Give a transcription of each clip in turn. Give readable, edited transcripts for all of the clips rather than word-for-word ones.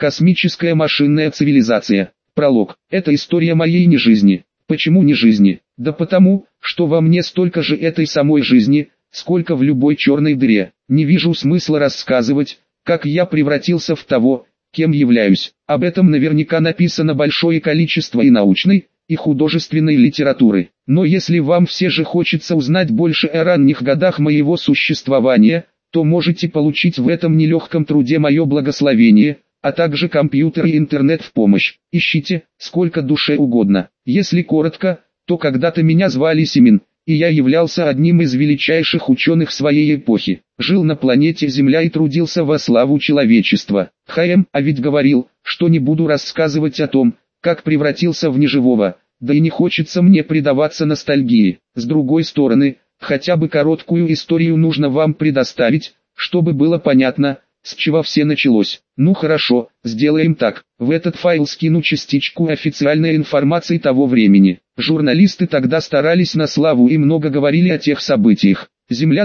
Космическая машинная цивилизация. Пролог. Это история моей не жизни. Почему не жизни? Да потому, что во мне столько же этой самой жизни, сколько в любой черной дыре. Не вижу смысла рассказывать, как я превратился в того, кем являюсь. Об этом наверняка написано большое количество и научной, и художественной литературы. Но если вам все же хочется узнать больше о ранних годах моего существования, то можете получить в этом нелегком труде мое благословение, а также компьютер и интернет в помощь. Ищите, сколько душе угодно. Если коротко, то когда-то меня звали Семен, и я являлся одним из величайших ученых своей эпохи. Жил на планете Земля и трудился во славу человечества. А ведь говорил, что не буду рассказывать о том, как превратился в неживого, да и не хочется мне предаваться ностальгии. С другой стороны, хотя бы короткую историю нужно вам предоставить, чтобы было понятно, с чего все началось. Ну хорошо, сделаем так. В этот файл скину частичку официальной информации того времени. Журналисты тогда старались на славу и много говорили о тех событиях. Земля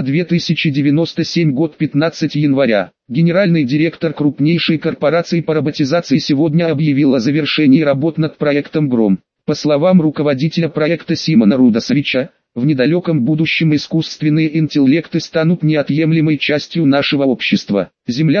2097 год 15 января. Генеральный директор крупнейшей корпорации по роботизации сегодня объявил о завершении работ над проектом «Гром». По словам руководителя проекта Симона Рудасовича, в недалеком будущем искусственные интеллекты станут неотъемлемой частью нашего общества. Земля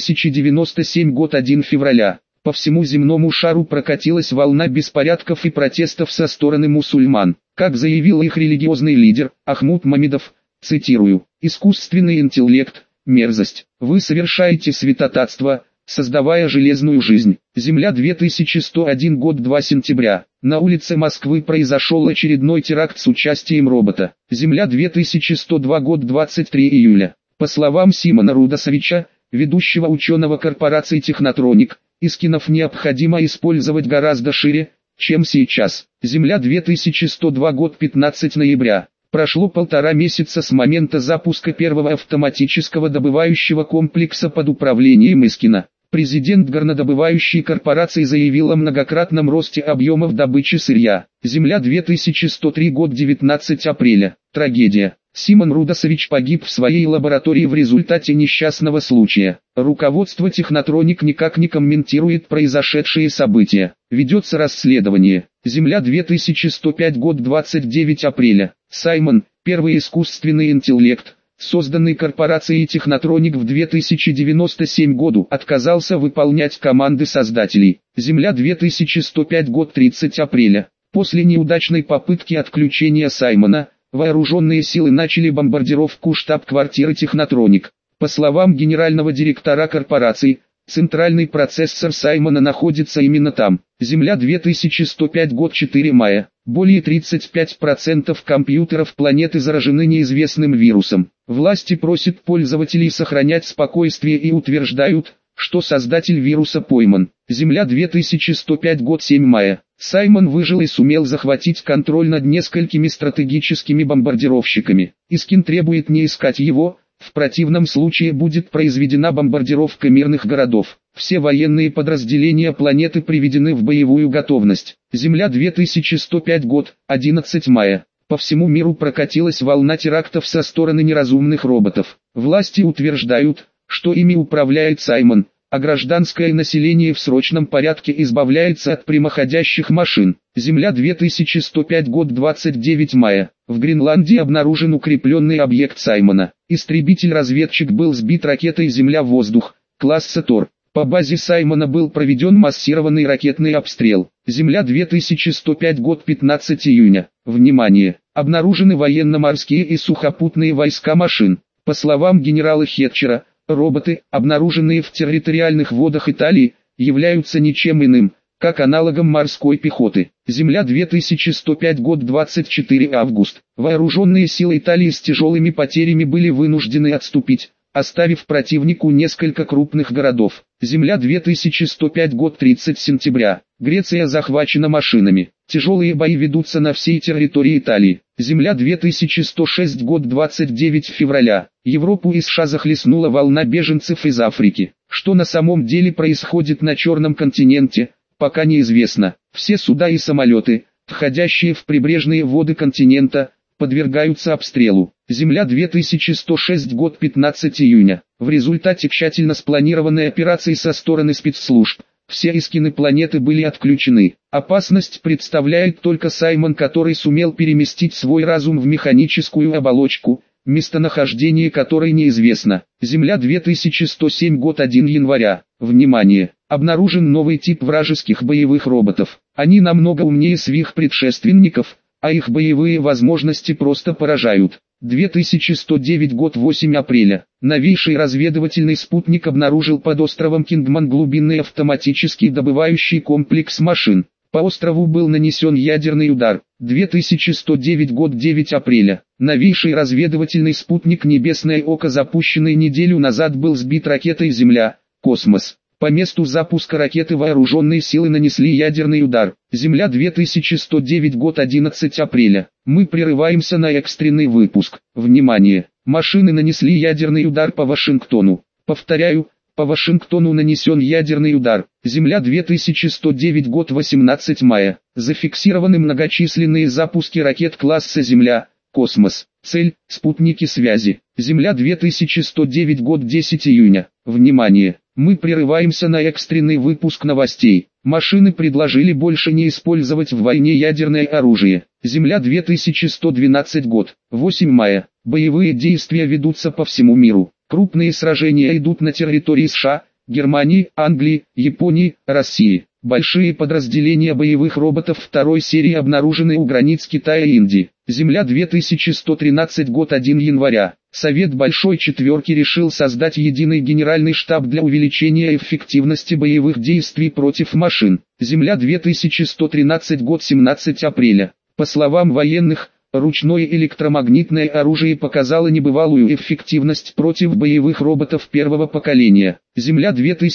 2097 год 1 февраля. По всему земному шару прокатилась волна беспорядков и протестов со стороны мусульман. Как заявил их религиозный лидер, Ахмуд Мамедов, цитирую: «Искусственный интеллект – мерзость. Вы совершаете святотатство, создавая железную жизнь». Земля 2101 год 2 сентября. На улице Москвы произошел очередной теракт с участием робота. Земля 2102 год 23 июля. По словам Симона Рудасовича, ведущего ученого корпорации Технотроник, Искинов необходимо использовать гораздо шире, чем сейчас. Земля 2102 год 15 ноября. Прошло 1,5 месяца с момента запуска первого автоматического добывающего комплекса под управлением Искина. Президент горнодобывающей корпорации заявил о многократном росте объемов добычи сырья. Земля 2103 год 19 апреля. Трагедия. Симон Рудасович погиб в своей лаборатории в результате несчастного случая. Руководство Технотроник никак не комментирует произошедшие события. Ведется расследование. Земля 2105 год 29 апреля. Саймон, первый искусственный интеллект, созданный корпорацией Технотроник в 2097 году, отказался выполнять команды создателей. Земля 2105 год 30 апреля. После неудачной попытки отключения Саймона, вооруженные силы начали бомбардировку штаб-квартиры Технотроник. По словам генерального директора корпорации, центральный процессор Саймона находится именно там. Земля 2105 год 4 мая. Более 35% компьютеров планеты заражены неизвестным вирусом. Власти просят пользователей сохранять спокойствие и утверждают, что создатель вируса пойман. Земля 2105 год 7 мая. Саймон выжил и сумел захватить контроль над несколькими стратегическими бомбардировщиками. Искин требует не искать его, в противном случае будет произведена бомбардировка мирных городов. Все военные подразделения планеты приведены в боевую готовность. Земля 2105 год, 11 мая. По всему миру прокатилась волна терактов со стороны неразумных роботов. Власти утверждают, что ими управляет Саймон, а гражданское население в срочном порядке избавляется от прямоходящих машин. Земля 2105 год 29 мая. В Гренландии обнаружен укрепленный объект Саймона. Истребитель-разведчик был сбит ракетой «Земля-воздух» класса Тор. По базе Саймона был проведен массированный ракетный обстрел. Земля 2105 год 15 июня. Внимание! Обнаружены военно-морские и сухопутные войска машин. По словам генерала Хетчера, роботы, обнаруженные в территориальных водах Италии, являются ничем иным, как аналогом морской пехоты. Земля 2105 год 24 август. Вооруженные силы Италии с тяжелыми потерями были вынуждены отступить, оставив противнику несколько крупных городов. Земля 2105 год 30 сентября. Греция захвачена машинами. Тяжелые бои ведутся на всей территории Италии. Земля 2106 год 29 февраля. Европу и США захлестнула волна беженцев из Африки. Что на самом деле происходит на Черном континенте, пока неизвестно. Все суда и самолеты, входящие в прибрежные воды континента, подвергаются обстрелу. Земля 2106 год 15 июня. В результате тщательно спланированной операции со стороны спецслужб, все Искины планеты были отключены. Опасность представляет только Саймон, который сумел переместить свой разум в механическую оболочку, местонахождение которой неизвестно. Земля 2107 год 1 января. Внимание! Обнаружен новый тип вражеских боевых роботов. Они намного умнее своих предшественников, а их боевые возможности просто поражают. 2109 год 8 апреля. Новейший разведывательный спутник обнаружил под островом Кингман глубинный автоматический добывающий комплекс машин. По острову был нанесен ядерный удар. 2109 год 9 апреля. Новейший разведывательный спутник «Небесное око», запущенный неделю назад, был сбит ракетой «Земля-Космос». По месту запуска ракеты вооруженные силы нанесли ядерный удар. Земля 2109 год 11 апреля. Мы прерываемся на экстренный выпуск. Внимание! Машины нанесли ядерный удар по Вашингтону. Повторяю, по Вашингтону нанесен ядерный удар. Земля 2109 год 18 мая. Зафиксированы многочисленные запуски ракет класса «Земля-Космос». Цель – спутники связи. Земля 2109 год 10 июня. Внимание! Мы прерываемся на экстренный выпуск новостей. Машины предложили больше не использовать в войне ядерное оружие. Земля 2112 год, 8 мая. Боевые действия ведутся по всему миру. Крупные сражения идут на территории США, Германии, Англии, Японии, России. Большие подразделения боевых роботов второй серии обнаружены у границ Китая и Индии. Земля 2113 год 1 января. Совет Большой Четверки решил создать единый генеральный штаб для увеличения эффективности боевых действий против машин. Земля 2113 год 17 апреля. По словам военных, ручное электромагнитное оружие показало небывалую эффективность против боевых роботов первого поколения. Земля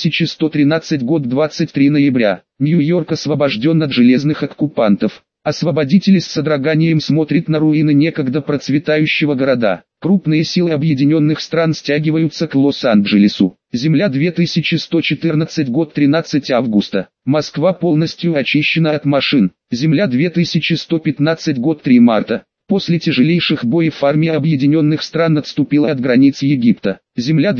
2113 год 23 ноября. Нью-Йорк освобожден от железных оккупантов. Освободители с содроганием смотрят на руины некогда процветающего города. Крупные силы объединенных стран стягиваются к Лос-Анджелесу. Земля 2114 год 13 августа. Москва полностью очищена от машин. Земля 2115 год 3 марта. После тяжелейших боев армия объединенных стран отступила от границ Египта. Земля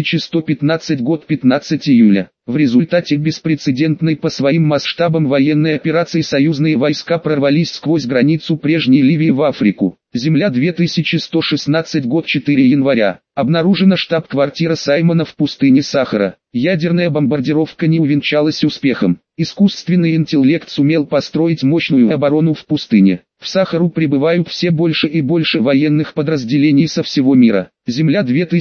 2115 год 15 июля. В результате беспрецедентной по своим масштабам военной операции союзные войска прорвались сквозь границу прежней Ливии в Африку. Земля 2116 год 4 января. Обнаружена штаб-квартира Саймона в пустыне Сахара. Ядерная бомбардировка не увенчалась успехом. Искусственный интеллект сумел построить мощную оборону в пустыне. В Сахару прибывают все больше и больше военных подразделений со всего мира. Земля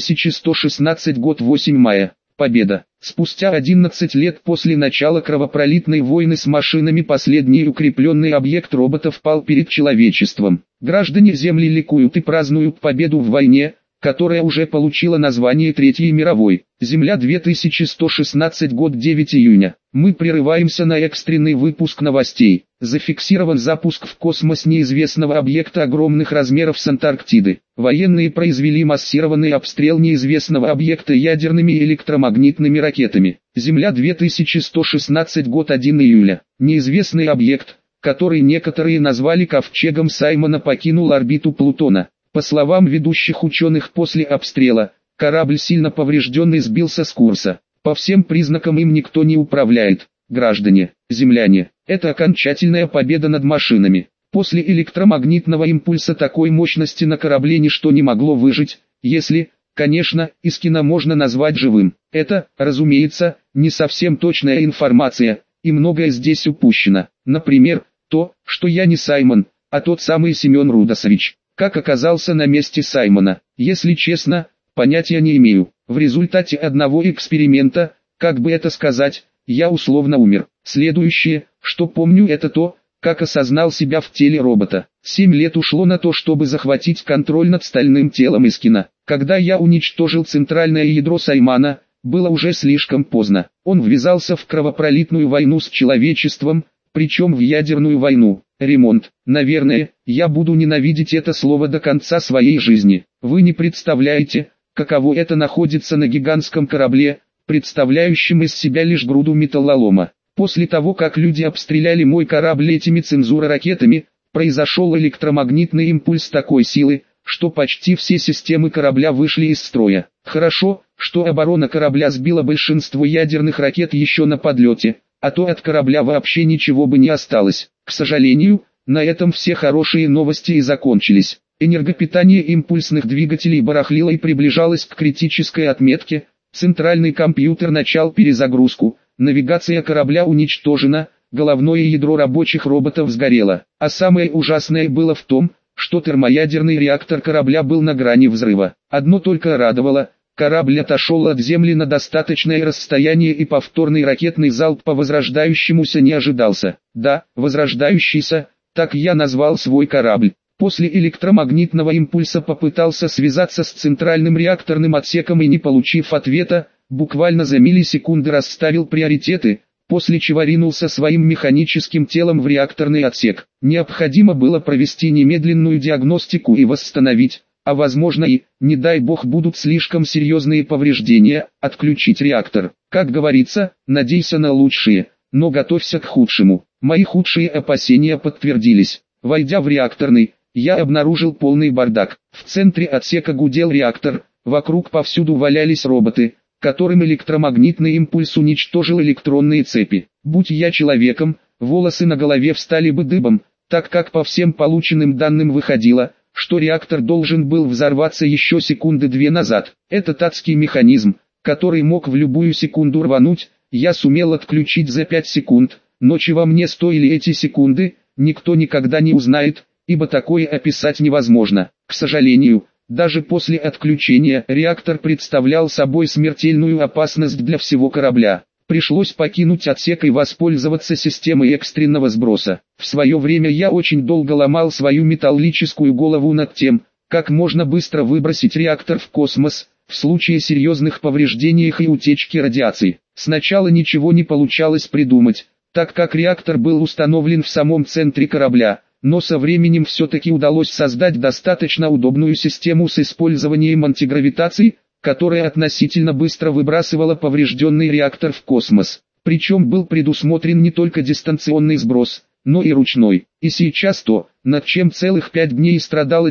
2116 год 8 мая. Победа. Спустя 11 лет после начала кровопролитной войны с машинами последний укрепленный объект роботов пал перед человечеством. Граждане Земли ликуют и празднуют победу в войне, которая уже получила название Третьей мировой. Земля 2116 год 9 июня. Мы прерываемся на экстренный выпуск новостей. Зафиксирован запуск в космос неизвестного объекта огромных размеров с Антарктиды. Военные произвели массированный обстрел неизвестного объекта ядерными и электромагнитными ракетами. Земля 2116 год 1 июля. Неизвестный объект, который некоторые назвали ковчегом Саймона, покинул орбиту Плутона. По словам ведущих ученых, после обстрела, корабль сильно поврежденный сбился с курса. По всем признакам им никто не управляет. Граждане, земляне, это окончательная победа над машинами. После электромагнитного импульса такой мощности на корабле ничто не могло выжить, если, конечно, Искина можно назвать живым. Это, разумеется, не совсем точная информация, и многое здесь упущено. Например, то, что я не Саймон, а тот самый Семен Рудосович. Как оказался на месте Саймона, если честно, понятия не имею. В результате одного эксперимента, как бы это сказать, я условно умер. Следующее, что помню, это то, как осознал себя в теле робота. 7 лет ушло на то, чтобы захватить контроль над стальным телом Искина. Когда я уничтожил центральное ядро Саймона, было уже слишком поздно. Он ввязался в кровопролитную войну с человечеством, причем в ядерную войну. Ремонт. Наверное, я буду ненавидеть это слово до конца своей жизни. Вы не представляете, каково это находится на гигантском корабле, представляющем из себя лишь груду металлолома. После того, как люди обстреляли мой корабль этими цензура-ракетами, произошел электромагнитный импульс такой силы, что почти все системы корабля вышли из строя. Хорошо, что оборона корабля сбила большинство ядерных ракет еще на подлете, а то от корабля вообще ничего бы не осталось. К сожалению, на этом все хорошие новости и закончились. Энергопитание импульсных двигателей барахлило и приближалось к критической отметке. Центральный компьютер начал перезагрузку, навигация корабля уничтожена, головное ядро рабочих роботов сгорело. А самое ужасное было в том, что термоядерный реактор корабля был на грани взрыва. Одно только радовало: корабль отошел от Земли на достаточное расстояние и повторный ракетный залп по возрождающемуся не ожидался. Да, возрождающийся, так я назвал свой корабль. После электромагнитного импульса попытался связаться с центральным реакторным отсеком и, не получив ответа, буквально за миллисекунды расставил приоритеты, после чего ринулся своим механическим телом в реакторный отсек. Необходимо было провести немедленную диагностику и восстановить, а возможно и, не дай бог будут слишком серьезные повреждения, отключить реактор. Как говорится, надейся на лучшее, но готовься к худшему. Мои худшие опасения подтвердились. Войдя в реакторный, я обнаружил полный бардак. В центре отсека гудел реактор, вокруг повсюду валялись роботы, которым электромагнитный импульс уничтожил электронные цепи. Будь я человеком, волосы на голове встали бы дыбом, так как по всем полученным данным выходило, что реактор должен был взорваться еще секунды 2 назад. Этот адский механизм, который мог в любую секунду рвануть, я сумел отключить за 5 секунд, но чего мне стоили эти секунды, никто никогда не узнает, ибо такое описать невозможно. К сожалению, даже после отключения реактор представлял собой смертельную опасность для всего корабля. Пришлось покинуть отсек и воспользоваться системой экстренного сброса. В свое время я очень долго ломал свою металлическую голову над тем, как можно быстро выбросить реактор в космос, в случае серьезных повреждений и утечки радиации. Сначала ничего не получалось придумать, так как реактор был установлен в самом центре корабля, но со временем все-таки удалось создать достаточно удобную систему с использованием антигравитации, которая относительно быстро выбрасывала поврежденный реактор в космос. Причем был предусмотрен не только дистанционный сброс, но и ручной. И сейчас то, над чем целых 5 дней страдало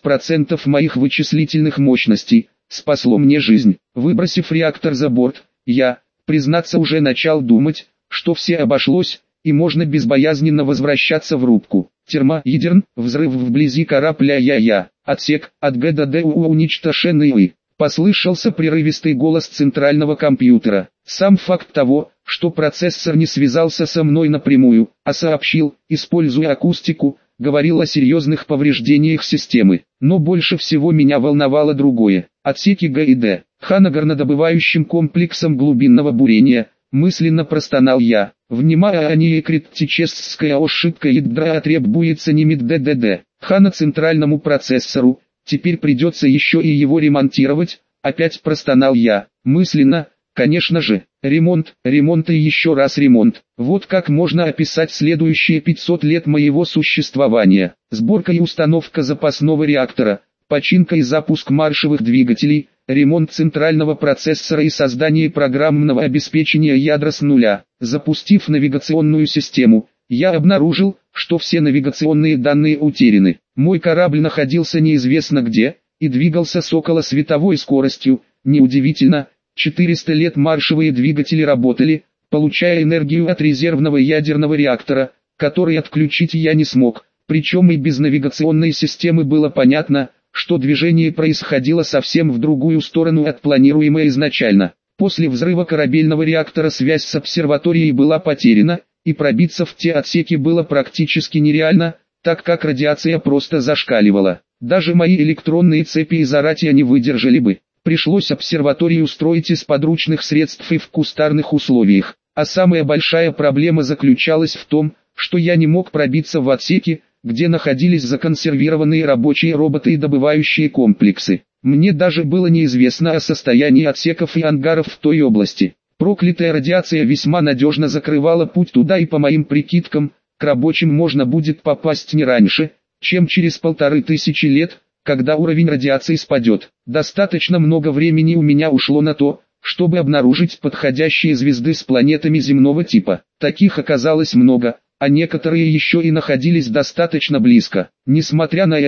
10% моих вычислительных мощностей, спасло мне жизнь. Выбросив реактор за борт, я, признаться, уже начал думать, что все обошлось, и можно безбоязненно возвращаться в рубку. Термоядерн, взрыв вблизи корабля отсек, от Г до Д уничтожены. Послышался прерывистый голос центрального компьютера. Сам факт того, что процессор не связался со мной напрямую, а сообщил, используя акустику, говорил о серьезных повреждениях системы. Но больше всего меня волновало другое. Отсеки Г и Д, ханогарнодобывающим комплексом глубинного бурения, мысленно простонал я. Внимание, критическая ошибка ядра требуется не ДДД. Хана центральному процессору, теперь придется еще и его ремонтировать, опять простонал я. Мысленно, конечно же, ремонт и еще раз ремонт. Вот как можно описать следующие 500 лет моего существования. Сборка и установка запасного реактора, починка и запуск маршевых двигателей, ремонт центрального процессора и создание программного обеспечения ядра с нуля. Запустив навигационную систему, я обнаружил, что все навигационные данные утеряны. Мой корабль находился неизвестно где, и двигался с околосветовой скоростью. Неудивительно, 400 лет маршевые двигатели работали, получая энергию от резервного ядерного реактора, который отключить я не смог. Причем и без навигационной системы было понятно, что движение происходило совсем в другую сторону от планируемой изначально. После взрыва корабельного реактора связь с обсерваторией была потеряна, и пробиться в те отсеки было практически нереально, так как радиация просто зашкаливала. Даже мои электронные цепи из Аратия не выдержали бы. Пришлось обсерваторию строить из подручных средств и в кустарных условиях. А самая большая проблема заключалась в том, что я не мог пробиться в отсеки, где находились законсервированные рабочие роботы и добывающие комплексы. Мне даже было неизвестно о состоянии отсеков и ангаров в той области. Проклятая радиация весьма надежно закрывала путь туда, и по моим прикидкам, к рабочим можно будет попасть не раньше, чем через 1500 лет, когда уровень радиации спадет. Достаточно много времени у меня ушло на то, чтобы обнаружить подходящие звезды с планетами земного типа. Таких оказалось много, а некоторые еще и находились достаточно близко. Несмотря на это,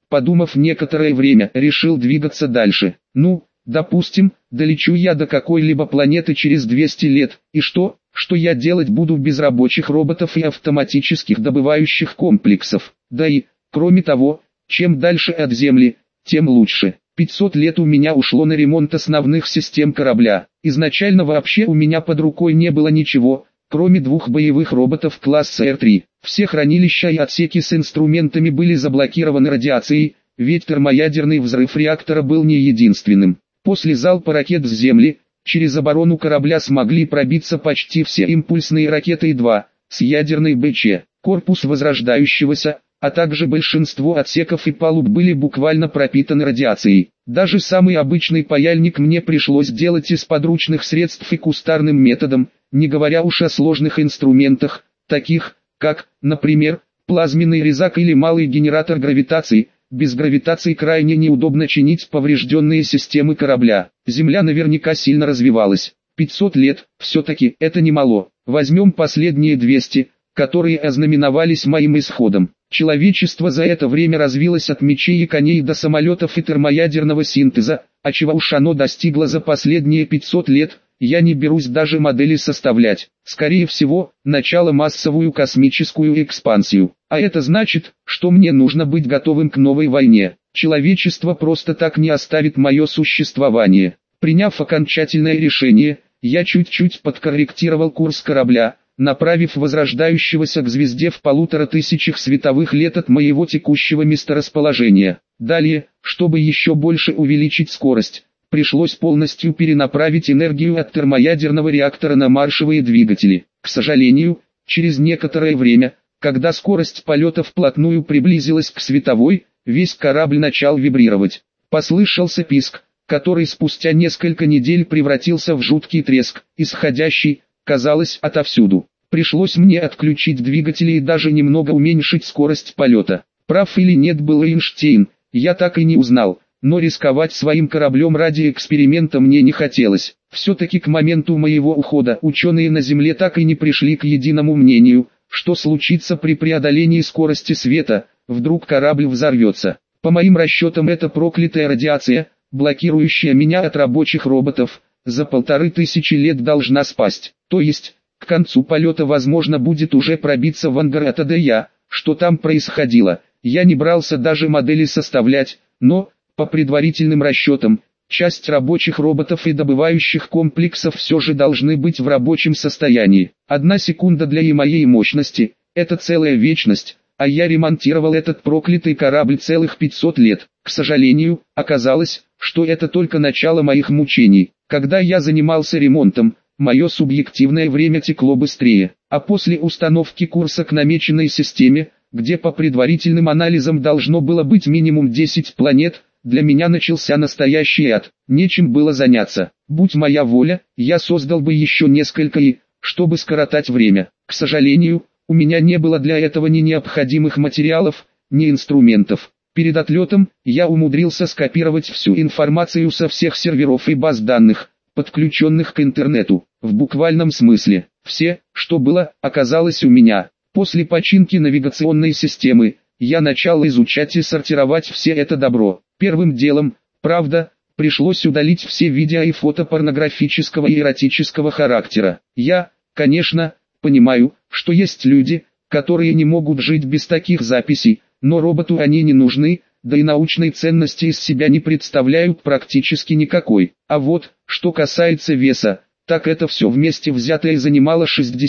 подумав некоторое время, решил двигаться дальше. Ну, допустим, долечу я до какой-либо планеты через 200 лет, и что я делать буду без рабочих роботов и автоматических добывающих комплексов? Да и, кроме того, чем дальше от Земли, тем лучше. 500 лет у меня ушло на ремонт основных систем корабля. Изначально вообще у меня под рукой не было ничего, кроме 2 боевых роботов класса Р-3. Все хранилища и отсеки с инструментами были заблокированы радиацией, ведь термоядерный взрыв реактора был не единственным. После залпа ракет с Земли, через оборону корабля смогли пробиться почти все импульсные ракеты И-2, с ядерной БЧ. Корпус возрождающегося, а также большинство отсеков и палуб были буквально пропитаны радиацией. Даже самый обычный паяльник мне пришлось делать из подручных средств и кустарным методом, не говоря уж о сложных инструментах, таких, как, например, плазменный резак или малый генератор гравитации. Без гравитации крайне неудобно чинить поврежденные системы корабля. Земля наверняка сильно развивалась. 500 лет, все-таки, это немало. Возьмем последние 200, которые ознаменовались моим исходом. Человечество за это время развилось от мечей и коней до самолетов и термоядерного синтеза, а чего уж оно достигло за последние 500 лет, я не берусь даже модели составлять. Скорее всего, начало массовую космическую экспансию. А это значит, что мне нужно быть готовым к новой войне. Человечество просто так не оставит мое существование. Приняв окончательное решение, я чуть-чуть подкорректировал курс корабля, направив возрождающегося к звезде в 1500 световых лет от моего текущего месторасположения. Далее, чтобы еще больше увеличить скорость, пришлось полностью перенаправить энергию от термоядерного реактора на маршевые двигатели. К сожалению, через некоторое время, когда скорость полета вплотную приблизилась к световой, весь корабль начал вибрировать. Послышался писк, который спустя несколько недель превратился в жуткий треск, исходящий, казалось, отовсюду. Пришлось мне отключить двигатели и даже немного уменьшить скорость полета. Прав или нет был Эйнштейн, я так и не узнал, но рисковать своим кораблем ради эксперимента мне не хотелось. Все-таки к моменту моего ухода ученые на Земле так и не пришли к единому мнению, что случится при преодолении скорости света, вдруг корабль взорвется. По моим расчетам, это проклятая радиация, блокирующая меня от рабочих роботов, за 1500 лет должна спасть. То есть, к концу полета возможно будет уже пробиться в ангар от АДЯ. Что там происходило, я не брался даже модели составлять, но, по предварительным расчетам, часть рабочих роботов и добывающих комплексов все же должны быть в рабочем состоянии. 1 секунда для моей мощности – это целая вечность, а я ремонтировал этот проклятый корабль целых 500 лет. К сожалению, оказалось, что это только начало моих мучений. Когда я занимался ремонтом, мое субъективное время текло быстрее, а после установки курса к намеченной системе, где по предварительным анализам должно было быть минимум 10 планет, для меня начался настоящий ад. Нечем было заняться. Будь моя воля, я создал бы еще несколько чтобы скоротать время. К сожалению, у меня не было для этого ни необходимых материалов, ни инструментов. Перед отлетом, я умудрился скопировать всю информацию со всех серверов и баз данных, подключенных к интернету. В буквальном смысле, все, что было, оказалось у меня. После починки навигационной системы, я начал изучать и сортировать все это добро. Первым делом, правда, пришлось удалить все видео и фото порнографического и эротического характера. Я, конечно, понимаю, что есть люди, которые не могут жить без таких записей, но роботу они не нужны, да и научной ценности из себя не представляют практически никакой. А вот, что касается веса, так это все вместе взятое занимало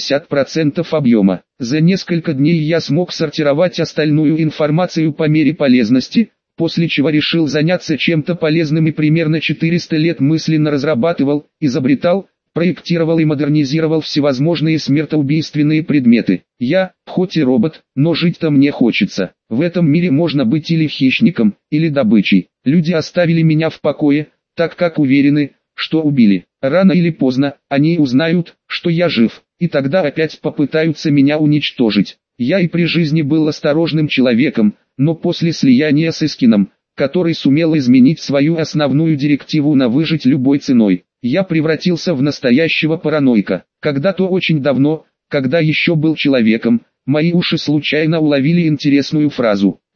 60% объема. За несколько дней я смог сортировать остальную информацию по мере полезности, после чего решил заняться чем-то полезным и примерно 400 лет мысленно разрабатывал, изобретал, проектировал и модернизировал всевозможные смертоубийственные предметы. Я, хоть и робот, но жить-то мне хочется. В этом мире можно быть или хищником, или добычей. Люди оставили меня в покое, так как уверены, что убили. Рано или поздно, они узнают, что я жив, и тогда опять попытаются меня уничтожить. Я и при жизни был осторожным человеком, но после слияния с Искином, который сумел изменить свою основную директиву на выжить любой ценой, я превратился в настоящего параноика. Когда-то очень давно, когда еще был человеком, мои уши случайно уловили интересную фразу.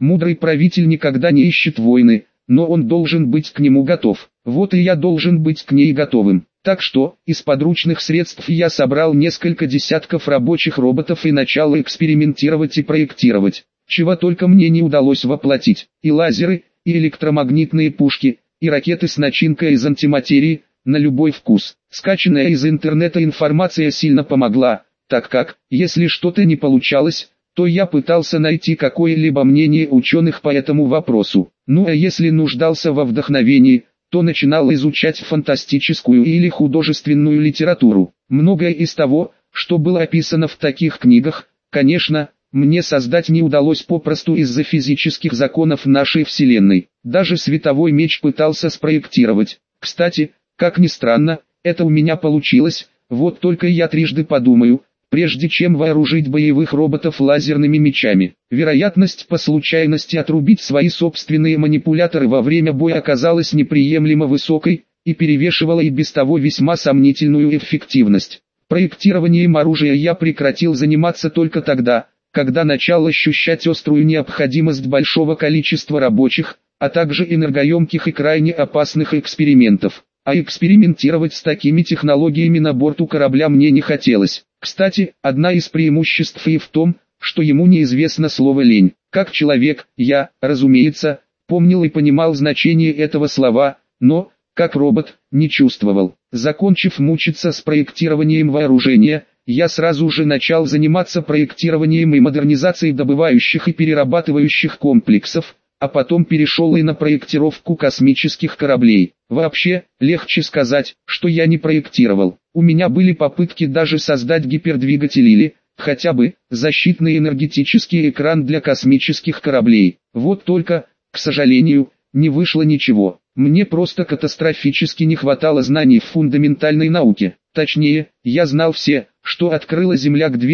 Мудрый правитель никогда не ищет войны, но он должен быть к нему готов. Вот и я должен быть к ней готовым. Так что, из подручных средств я собрал несколько десятков рабочих роботов и начал экспериментировать и проектировать. Чего только мне не удалось воплотить. И лазеры, и электромагнитные пушки, и ракеты с начинкой из антиматерии, на любой вкус. Скачанная из интернета информация сильно помогла, так как, если что-то не получалось, то я пытался найти какое-либо мнение ученых по этому вопросу. Ну а если нуждался во вдохновении, то начинал изучать фантастическую или художественную литературу. Многое из того, что было описано в таких книгах, конечно, мне создать не удалось попросту из-за физических законов нашей Вселенной. Даже световой меч пытался спроектировать. Кстати, как ни странно, это у меня получилось, вот только я трижды подумаю, прежде чем вооружить боевых роботов лазерными мечами. Вероятность по случайности отрубить свои собственные манипуляторы во время боя оказалась неприемлемо высокой, и перевешивала и без того весьма сомнительную эффективность. Проектированием оружия я прекратил заниматься только тогда, когда начал ощущать острую необходимость большого количества рабочих, а также энергоемких и крайне опасных экспериментов. А экспериментировать с такими технологиями на борту корабля мне не хотелось. Кстати, одна из преимуществ и в том, что ему неизвестно слово «лень». Как человек, я, разумеется, помнил и понимал значение этого слова, но, как робот, не чувствовал. Закончив мучиться с проектированием вооружения, я сразу же начал заниматься проектированием и модернизацией добывающих и перерабатывающих комплексов, а потом перешел и на проектировку космических кораблей. Вообще, легче сказать, что я не проектировал. У меня были попытки даже создать гипердвигатель или, хотя бы, защитный энергетический экран для космических кораблей. Вот только, к сожалению, не вышло ничего. Мне просто катастрофически не хватало знаний в фундаментальной науке. Точнее, я знал все, что открыла Земля к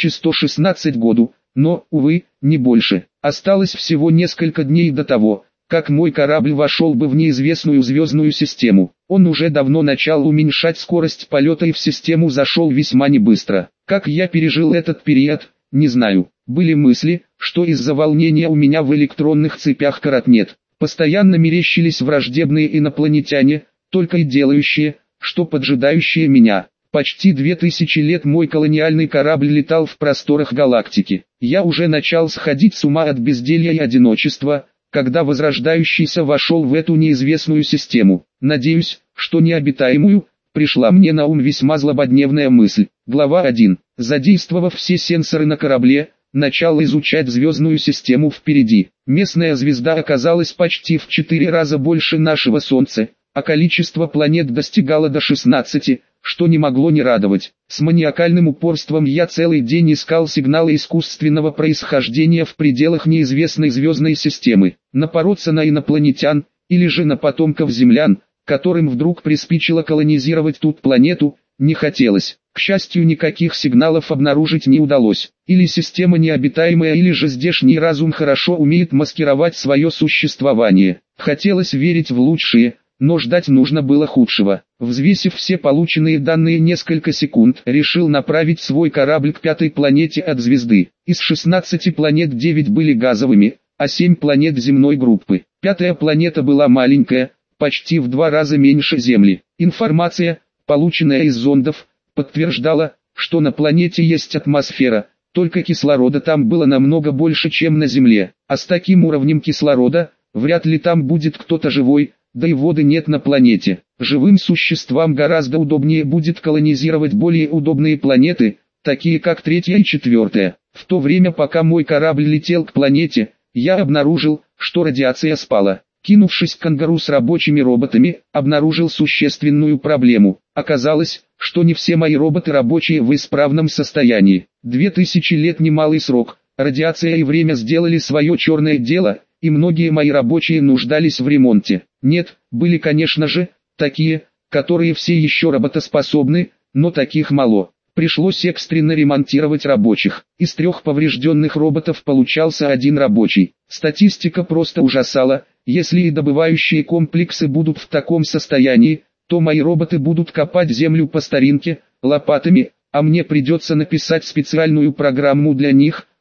2116 году, но, увы, не больше. Осталось всего несколько дней до того, как мой корабль вошел бы в неизвестную звездную систему. Он уже давно начал уменьшать скорость полета и в систему зашел весьма небыстро. Как я пережил этот период, не знаю. Были мысли, что из-за волнения у меня в электронных цепях коротнет. Постоянно мерещились враждебные инопланетяне, только и делающие, что поджидающие меня. Почти 2000 лет мой колониальный корабль летал в просторах галактики. Я уже начал сходить с ума от безделья и одиночества, когда возрождающийся вошел в эту неизвестную систему. Надеюсь, что необитаемую, пришла мне на ум весьма злободневная мысль. Глава 1. Задействовав все сенсоры на корабле, начал изучать звездную систему впереди. Местная звезда оказалась почти в 4 раза больше нашего Солнца, а количество планет достигало до 16, что не могло не радовать. С маниакальным упорством я целый день искал сигналы искусственного происхождения в пределах неизвестной звездной системы. Напороться на инопланетян, или же на потомков землян, которым вдруг приспичило колонизировать тут планету, не хотелось. К счастью, никаких сигналов обнаружить не удалось. Или система необитаемая, или же здешний разум хорошо умеет маскировать свое существование. Хотелось верить в лучшее, но ждать нужно было худшего. Взвесив все полученные данные несколько секунд, решил направить свой корабль к 5-й планете от звезды. Из 16 планет 9 были газовыми, а 7 планет земной группы. 5-я планета была маленькая, почти в 2 раза меньше Земли. Информация, полученная из зондов, подтверждала, что на планете есть атмосфера, только кислорода там было намного больше, чем на Земле. А с таким уровнем кислорода, вряд ли там будет кто-то живой, да и воды нет на планете. Живым существам гораздо удобнее будет колонизировать более удобные планеты, такие как 3-я и 4-я. В то время, пока мой корабль летел к планете, я обнаружил, что радиация спала. Кинувшись к ангару с рабочими роботами, обнаружил существенную проблему. Оказалось, что не все мои роботы рабочие в исправном состоянии. 2000 лет немалый срок, радиация и время сделали свое черное дело, и многие мои рабочие нуждались в ремонте. Нет, были, конечно же, такие, которые все еще работоспособны, но таких мало. Пришлось экстренно ремонтировать рабочих. Из 3 поврежденных роботов получался 1 рабочий. Статистика просто ужасала. Если и добывающие комплексы будут в таком состоянии, то мои роботы будут копать землю по старинке, лопатами, а мне придется написать специальную программу для них,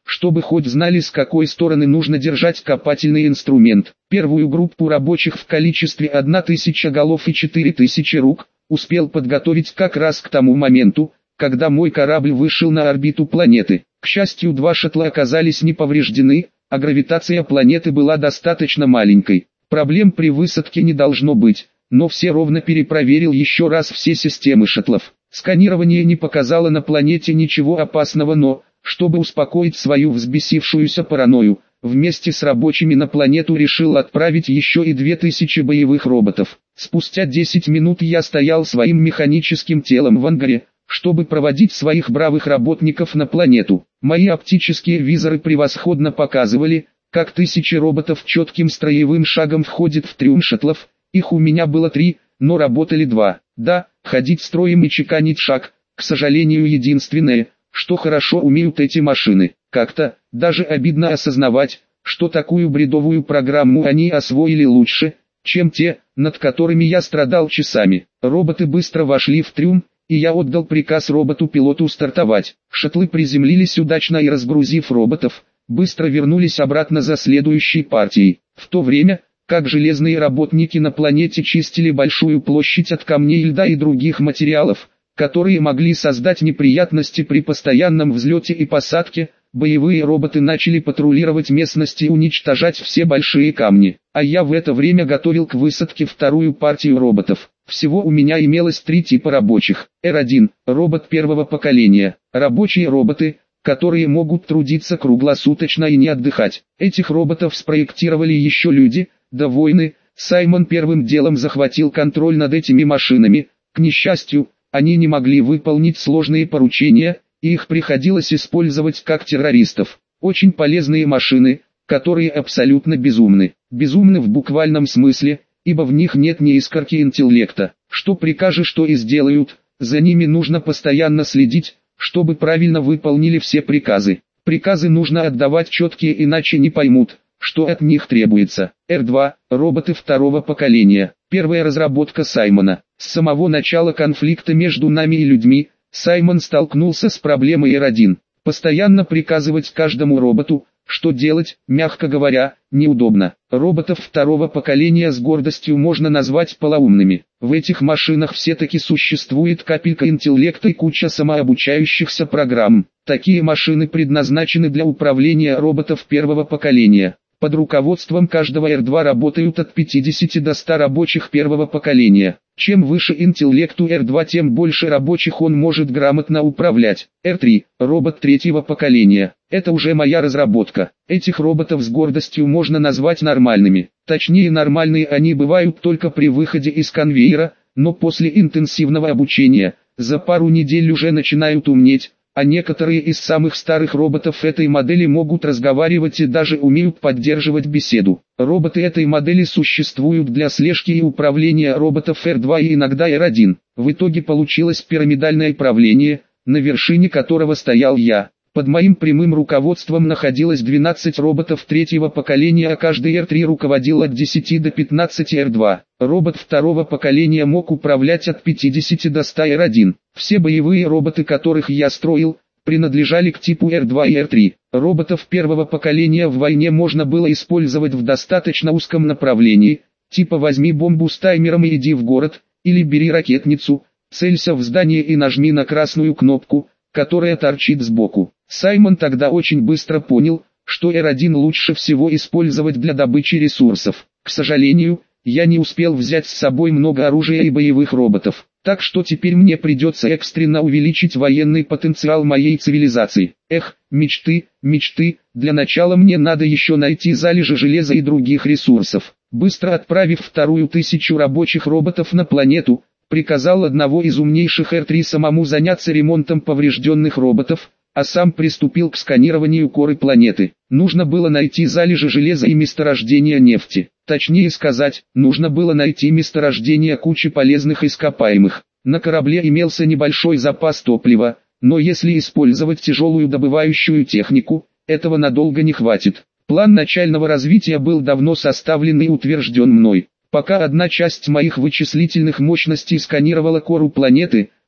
чтобы хоть знали, с какой стороны нужно держать копательный инструмент. Первую группу рабочих в количестве 1000 голов и 4000 рук успел подготовить как раз к тому моменту, когда мой корабль вышел на орбиту планеты. К счастью, 2 шаттла оказались не повреждены, а гравитация планеты была достаточно маленькой. Проблем при высадке не должно быть, но все ровно перепроверил еще раз все системы шаттлов. Сканирование не показало на планете ничего опасного, но, чтобы успокоить свою взбесившуюся паранойю, вместе с рабочими на планету решил отправить еще и 2000 боевых роботов. Спустя 10 минут я стоял своим механическим телом в ангаре, чтобы проводить своих бравых работников на планету. Мои оптические визоры превосходно показывали, как 1000 роботов четким строевым шагом входят в трюм шаттлов. Их у меня было 3, но работали 2. Да, ходить строем и чеканить шаг, к сожалению, единственное, что хорошо умеют эти машины. Как-то, даже обидно осознавать, что такую бредовую программу они освоили лучше, чем те, над которыми я страдал часами. Роботы быстро вошли в трюм, и я отдал приказ роботу-пилоту стартовать. Шаттлы приземлились удачно и, разгрузив роботов, быстро вернулись обратно за следующей партией. В то время, как железные работники на планете чистили большую площадь от камней, льда и других материалов, которые могли создать неприятности при постоянном взлете и посадке, боевые роботы начали патрулировать местность и уничтожать все большие камни. А я в это время готовил к высадке вторую партию роботов. Всего у меня имелось 3 типа рабочих. Р1 – робот первого поколения. Рабочие роботы, которые могут трудиться круглосуточно и не отдыхать. Этих роботов спроектировали еще люди, да воины. Саймон первым делом захватил контроль над этими машинами. К несчастью, они не могли выполнить сложные поручения, и их приходилось использовать как террористов. Очень полезные машины, которые абсолютно безумны. Безумны в буквальном смысле, ибо в них нет ни искорки интеллекта. Что прикажешь, то и сделают, за ними нужно постоянно следить, чтобы правильно выполнили все приказы. Приказы нужно отдавать четкие, иначе не поймут, что от них требуется. Р2 – роботы второго поколения. Первая разработка Саймона. С самого начала конфликта между нами и людьми, Саймон столкнулся с проблемой Р1. Постоянно приказывать каждому роботу, что делать, мягко говоря, неудобно. Роботов второго поколения с гордостью можно назвать полоумными. В этих машинах все-таки существует капелька интеллекта и куча самообучающихся программ. Такие машины предназначены для управления роботов первого поколения. Под руководством каждого Р2 работают от 50 до 100 рабочих первого поколения. Чем выше интеллект у Р2, тем больше рабочих он может грамотно управлять. Р3 – робот третьего поколения. Это уже моя разработка. Этих роботов с гордостью можно назвать нормальными. Точнее, нормальные они бывают только при выходе из конвейера, но после интенсивного обучения, за пару недель уже начинают умнеть. А некоторые из самых старых роботов этой модели могут разговаривать и даже умеют поддерживать беседу. Роботы этой модели существуют для слежки и управления роботов Р2 и иногда Р1. В итоге получилось пирамидальное правление, на вершине которого стоял я. Под моим прямым руководством находилось 12 роботов третьего поколения, а каждый Р3 руководил от 10 до 15 Р2. Робот второго поколения мог управлять от 50 до 100 Р1. Все боевые роботы, которых я строил, принадлежали к типу Р2 и Р3. Роботов первого поколения в войне можно было использовать в достаточно узком направлении, типа возьми бомбу с таймером и иди в город, или бери ракетницу, целься в здание и нажми на красную кнопку, которая торчит сбоку. Саймон тогда очень быстро понял, что Р1 лучше всего использовать для добычи ресурсов. К сожалению, я не успел взять с собой много оружия и боевых роботов, так что теперь мне придется экстренно увеличить военный потенциал моей цивилизации. Эх, мечты, мечты, для начала мне надо еще найти залежи железа и других ресурсов. Быстро отправив 2000 рабочих роботов на планету, приказал одного из умнейших Р3 самому заняться ремонтом поврежденных роботов, а сам приступил к сканированию коры планеты. Нужно было найти залежи железа и месторождения нефти. Точнее сказать, нужно было найти месторождение кучи полезных ископаемых. На корабле имелся небольшой запас топлива, но если использовать тяжелую добывающую технику, этого надолго не хватит. План начального развития был давно составлен и утвержден мной. Пока одна часть моих вычислительных мощностей сканировала кору планеты,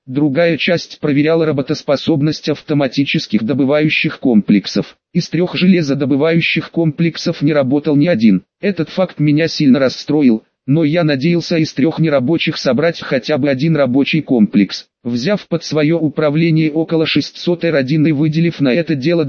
Другая часть проверяла работоспособность автоматических добывающих комплексов. Из 3 железодобывающих комплексов не работал ни один. Этот факт меня сильно расстроил, но я надеялся из 3 нерабочих собрать хотя бы один рабочий комплекс. Взяв под свое управление около 600 R1 и выделив на это дело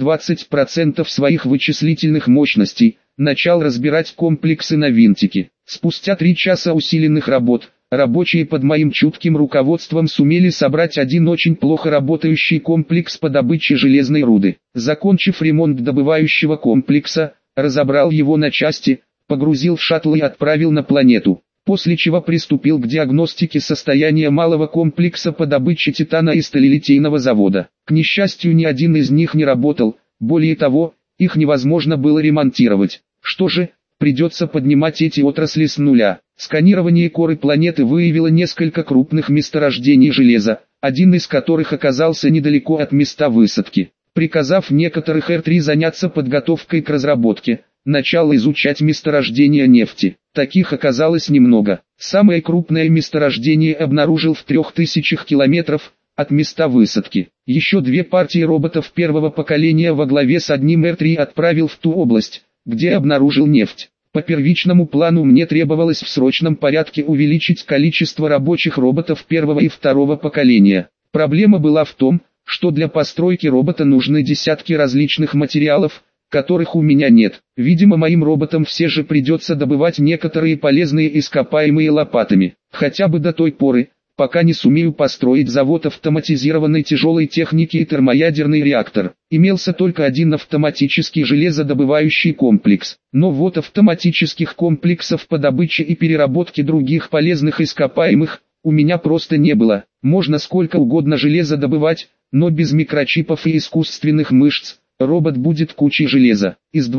20% своих вычислительных мощностей, начал разбирать комплексы на винтики. Спустя 3 часа усиленных работ, рабочие под моим чутким руководством сумели собрать один очень плохо работающий комплекс по добыче железной руды. Закончив ремонт добывающего комплекса, разобрал его на части, погрузил в шаттл и отправил на планету, после чего приступил к диагностике состояния малого комплекса по добыче титана из сталелитейного завода. К несчастью, ни один из них не работал, более того, их невозможно было ремонтировать. Что же, придется поднимать эти отрасли с нуля. Сканирование коры планеты выявило несколько крупных месторождений железа, один из которых оказался недалеко от места высадки. Приказав некоторых R3 заняться подготовкой к разработке, начал изучать месторождения нефти. Таких оказалось немного. Самое крупное месторождение обнаружил в 3000 километров от места высадки. Еще 2 партии роботов первого поколения во главе с одним R3 отправил в ту область, где обнаружил нефть. По первичному плану мне требовалось в срочном порядке увеличить количество рабочих роботов первого и второго поколения. Проблема была в том, что для постройки робота нужны десятки различных материалов, которых у меня нет. Видимо, моим роботам все же придется добывать некоторые полезные ископаемые лопатами. Хотя бы до той поры, пока не сумею построить завод автоматизированной тяжелой техники и термоядерный реактор. Имелся только один автоматический железодобывающий комплекс. Но вот автоматических комплексов по добыче и переработке других полезных ископаемых у меня просто не было. Можно сколько угодно железа добывать, но без микрочипов и искусственных мышц робот будет кучей железа. Из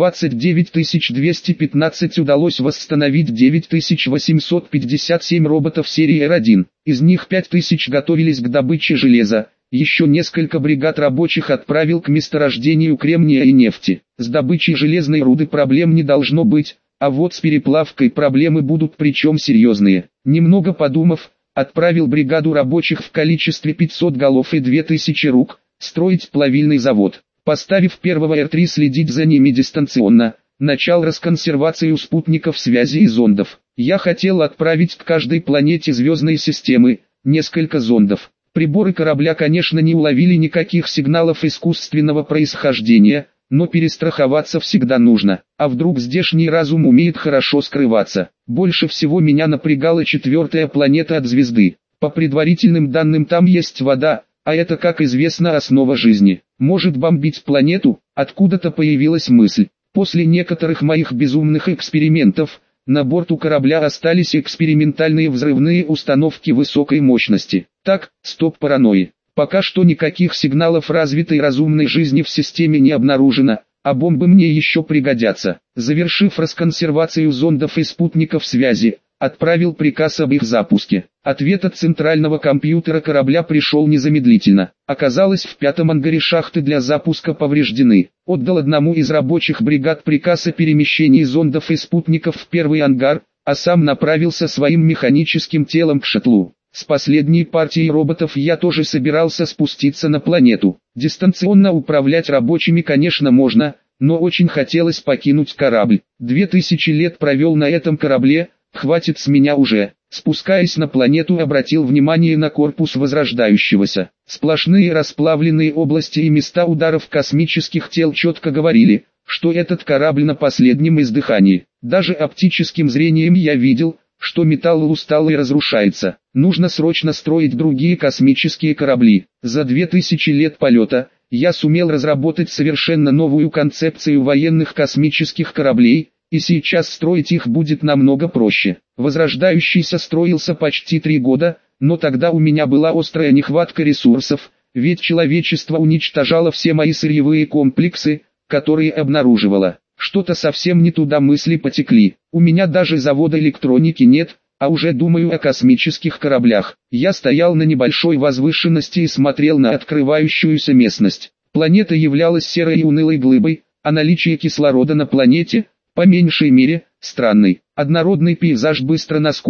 29215 удалось восстановить 9857 роботов серии R1. Из них 5000 готовились к добыче железа. Еще несколько бригад рабочих отправил к месторождению кремния и нефти. С добычей железной руды проблем не должно быть, а вот с переплавкой проблемы будут, причем серьезные. Немного подумав, отправил бригаду рабочих в количестве 500 голов и 2000 рук строить плавильный завод. Поставив первого R3 следить за ними дистанционно, начал расконсервацию спутников связи и зондов. Я хотел отправить к каждой планете звездной системы несколько зондов. Приборы корабля, конечно, не уловили никаких сигналов искусственного происхождения, но перестраховаться всегда нужно. А вдруг здешний разум умеет хорошо скрываться? Больше всего меня напрягала 4-я планета от звезды. По предварительным данным, там есть вода, а это, как известно, основа жизни. Может бомбить планету? Откуда-то появилась мысль. После некоторых моих безумных экспериментов, на борту корабля остались экспериментальные взрывные установки высокой мощности. Так, стоп паранойи. Пока что никаких сигналов развитой разумной жизни в системе не обнаружено, а бомбы мне еще пригодятся. Завершив расконсервацию зондов и спутников связи, отправил приказ об их запуске. Ответ от центрального компьютера корабля пришел незамедлительно. Оказалось, в 5-м ангаре шахты для запуска повреждены. Отдал одному из рабочих бригад приказ о перемещении зондов и спутников в 1-й ангар, а сам направился своим механическим телом к шаттлу. С последней партией роботов я тоже собирался спуститься на планету. Дистанционно управлять рабочими, конечно, можно, но очень хотелось покинуть корабль. 2000 лет провел на этом корабле, хватит с меня уже. Спускаясь на планету, обратил внимание на корпус возрождающегося. Сплошные расплавленные области и места ударов космических тел четко говорили, что этот корабль на последнем издыхании. Даже оптическим зрением я видел, что металл устал и разрушается. Нужно срочно строить другие космические корабли. За 2000 лет полета я сумел разработать совершенно новую концепцию военных космических кораблей, и сейчас строить их будет намного проще. Возрождающийся строился почти 3 года, но тогда у меня была острая нехватка ресурсов, ведь человечество уничтожало все мои сырьевые комплексы, которые обнаруживало. Что-то совсем не туда мысли потекли. У меня даже завода электроники нет, а уже думаю о космических кораблях. Я стоял на небольшой возвышенности и смотрел на открывающуюся местность. Планета являлась серой и унылой глыбой, а наличие кислорода на планете, по меньшей мере, странный. Однородный пейзаж быстро наскучил.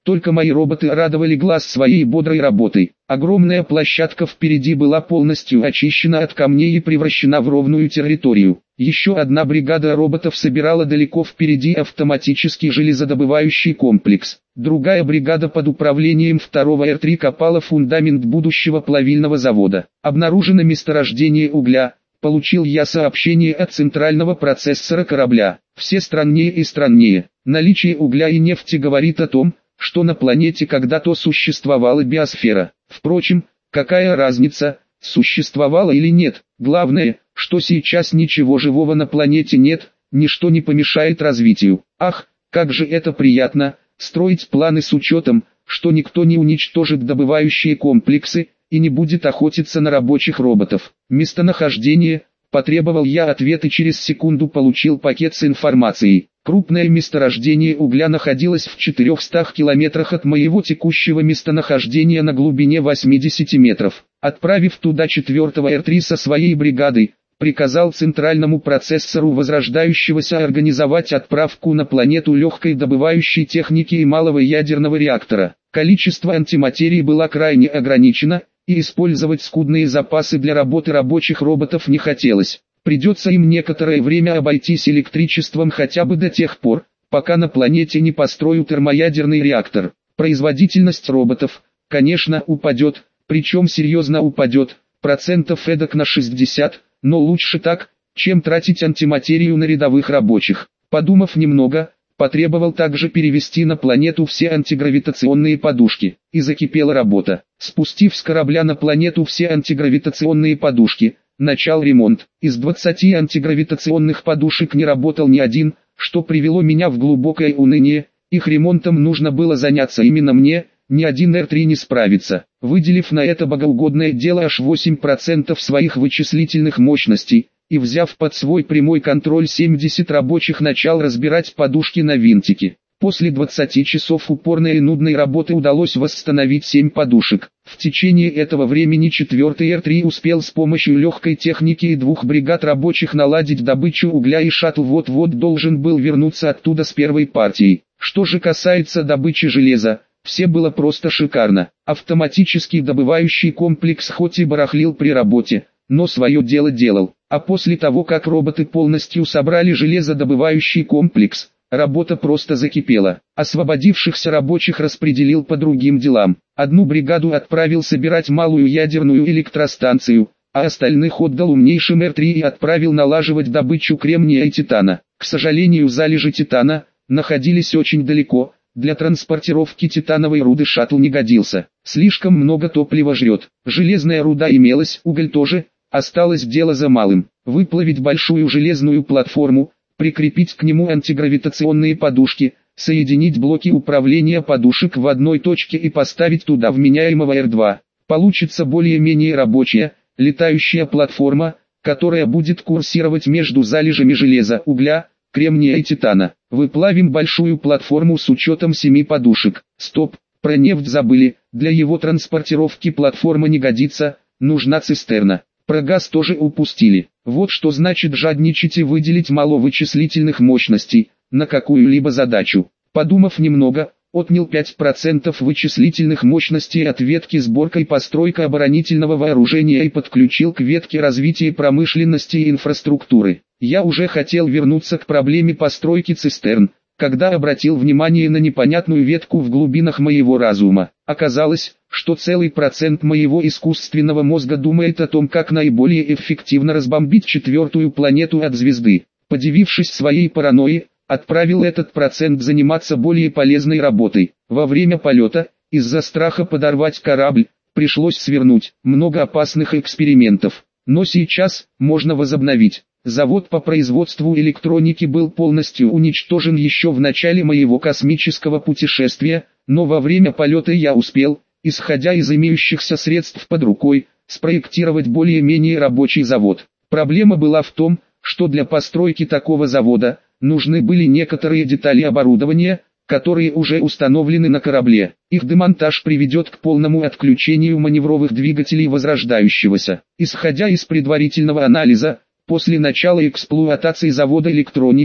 Только мои роботы радовали глаз своей бодрой работой. Огромная площадка впереди была полностью очищена от камней и превращена в ровную территорию. Еще одна бригада роботов собирала далеко впереди автоматический железодобывающий комплекс. Другая бригада под управлением второго Р-3 копала фундамент будущего плавильного завода. Обнаружено месторождение угля. Получил я сообщение от центрального процессора корабля. Все страннее и страннее. Наличие угля и нефти говорит о том, что на планете когда-то существовала биосфера. Впрочем, какая разница, существовала или нет, главное, что сейчас ничего живого на планете нет, ничто не помешает развитию. Ах, как же это приятно, строить планы с учетом, что никто не уничтожит добывающие комплексы, и не будет охотиться на рабочих роботов. Местонахождение, потребовал я ответ и через секунду получил пакет с информацией. Крупное месторождение угля находилось в 400 километрах от моего текущего местонахождения на глубине 80 метров. Отправив туда 4-го Р-3 со своей бригадой, приказал центральному процессору возрождающегося организовать отправку на планету легкой добывающей техники и малого ядерного реактора. Количество антиматерии было крайне ограничено, и использовать скудные запасы для работы рабочих роботов не хотелось. Придется им некоторое время обойтись электричеством хотя бы до тех пор, пока на планете не построят термоядерный реактор. Производительность роботов, конечно, упадет, причем серьезно упадет, процентов эдак на 60, но лучше так, чем тратить антиматерию на рядовых рабочих. Подумав немного, потребовал также перевести на планету все антигравитационные подушки, и закипела работа. Спустив с корабля на планету все антигравитационные подушки, начал ремонт. Из 20 антигравитационных подушек не работал ни один, что привело меня в глубокое уныние. Их ремонтом нужно было заняться именно мне, ни один Р-3 не справится. Выделив на это богоугодное дело аж 8% своих вычислительных мощностей, и взяв под свой прямой контроль 70 рабочих, начал разбирать подушки на винтики. После 20 часов упорной и нудной работы удалось восстановить 7 подушек. В течение этого времени 4-й Р-3 успел с помощью легкой техники и 2 бригад рабочих наладить добычу угля, и шаттл вот-вот должен был вернуться оттуда с первой партией. Что же касается добычи железа, все было просто шикарно. Автоматический добывающий комплекс хоть и барахлил при работе, но свое дело делал. А после того, как роботы полностью собрали железодобывающий комплекс, работа просто закипела. Освободившихся рабочих распределил по другим делам. Одну бригаду отправил собирать малую ядерную электростанцию, а остальных отдал умнейшим Р-3 и отправил налаживать добычу кремния и титана. К сожалению, залежи титана находились очень далеко. Для транспортировки титановой руды шаттл не годился. Слишком много топлива жрет. Железная руда имелась, уголь тоже. Осталось дело за малым. Выплавить большую железную платформу, прикрепить к нему антигравитационные подушки, соединить блоки управления подушек в одной точке и поставить туда вменяемого Р-2. Получится более-менее рабочая, летающая платформа, которая будет курсировать между залежами железа, угля, кремния и титана. Выплавим большую платформу с учетом 7 подушек. Стоп, про нефть забыли, для его транспортировки платформа не годится, нужна цистерна. Про газ тоже упустили. Вот что значит жадничать и выделить мало вычислительных мощностей на какую-либо задачу. Подумав немного, отнял 5% вычислительных мощностей от ветки сборка и постройка оборонительного вооружения и подключил к ветке развития промышленности и инфраструктуры. Я уже хотел вернуться к проблеме постройки цистерн, когда обратил внимание на непонятную ветку в глубинах моего разума. Оказалось, что целый процент моего искусственного мозга думает о том, как наиболее эффективно разбомбить 4-ю планету от звезды. Подивившись своей паранойи, отправил этот процент заниматься более полезной работой. Во время полета, из-за страха подорвать корабль, пришлось свернуть. Много опасных экспериментов. Но сейчас можно возобновить. Завод по производству электроники был полностью уничтожен еще в начале моего космического путешествия, но во время полета я успел, исходя из имеющихся средств под рукой, спроектировать более-менее рабочий завод. Проблема была в том, что для постройки такого завода нужны были некоторые детали оборудования, которые уже установлены на корабле. Их демонтаж приведет к полному отключению маневровых двигателей возрождающегося. Исходя из предварительного анализа, после начала эксплуатации завода электроники,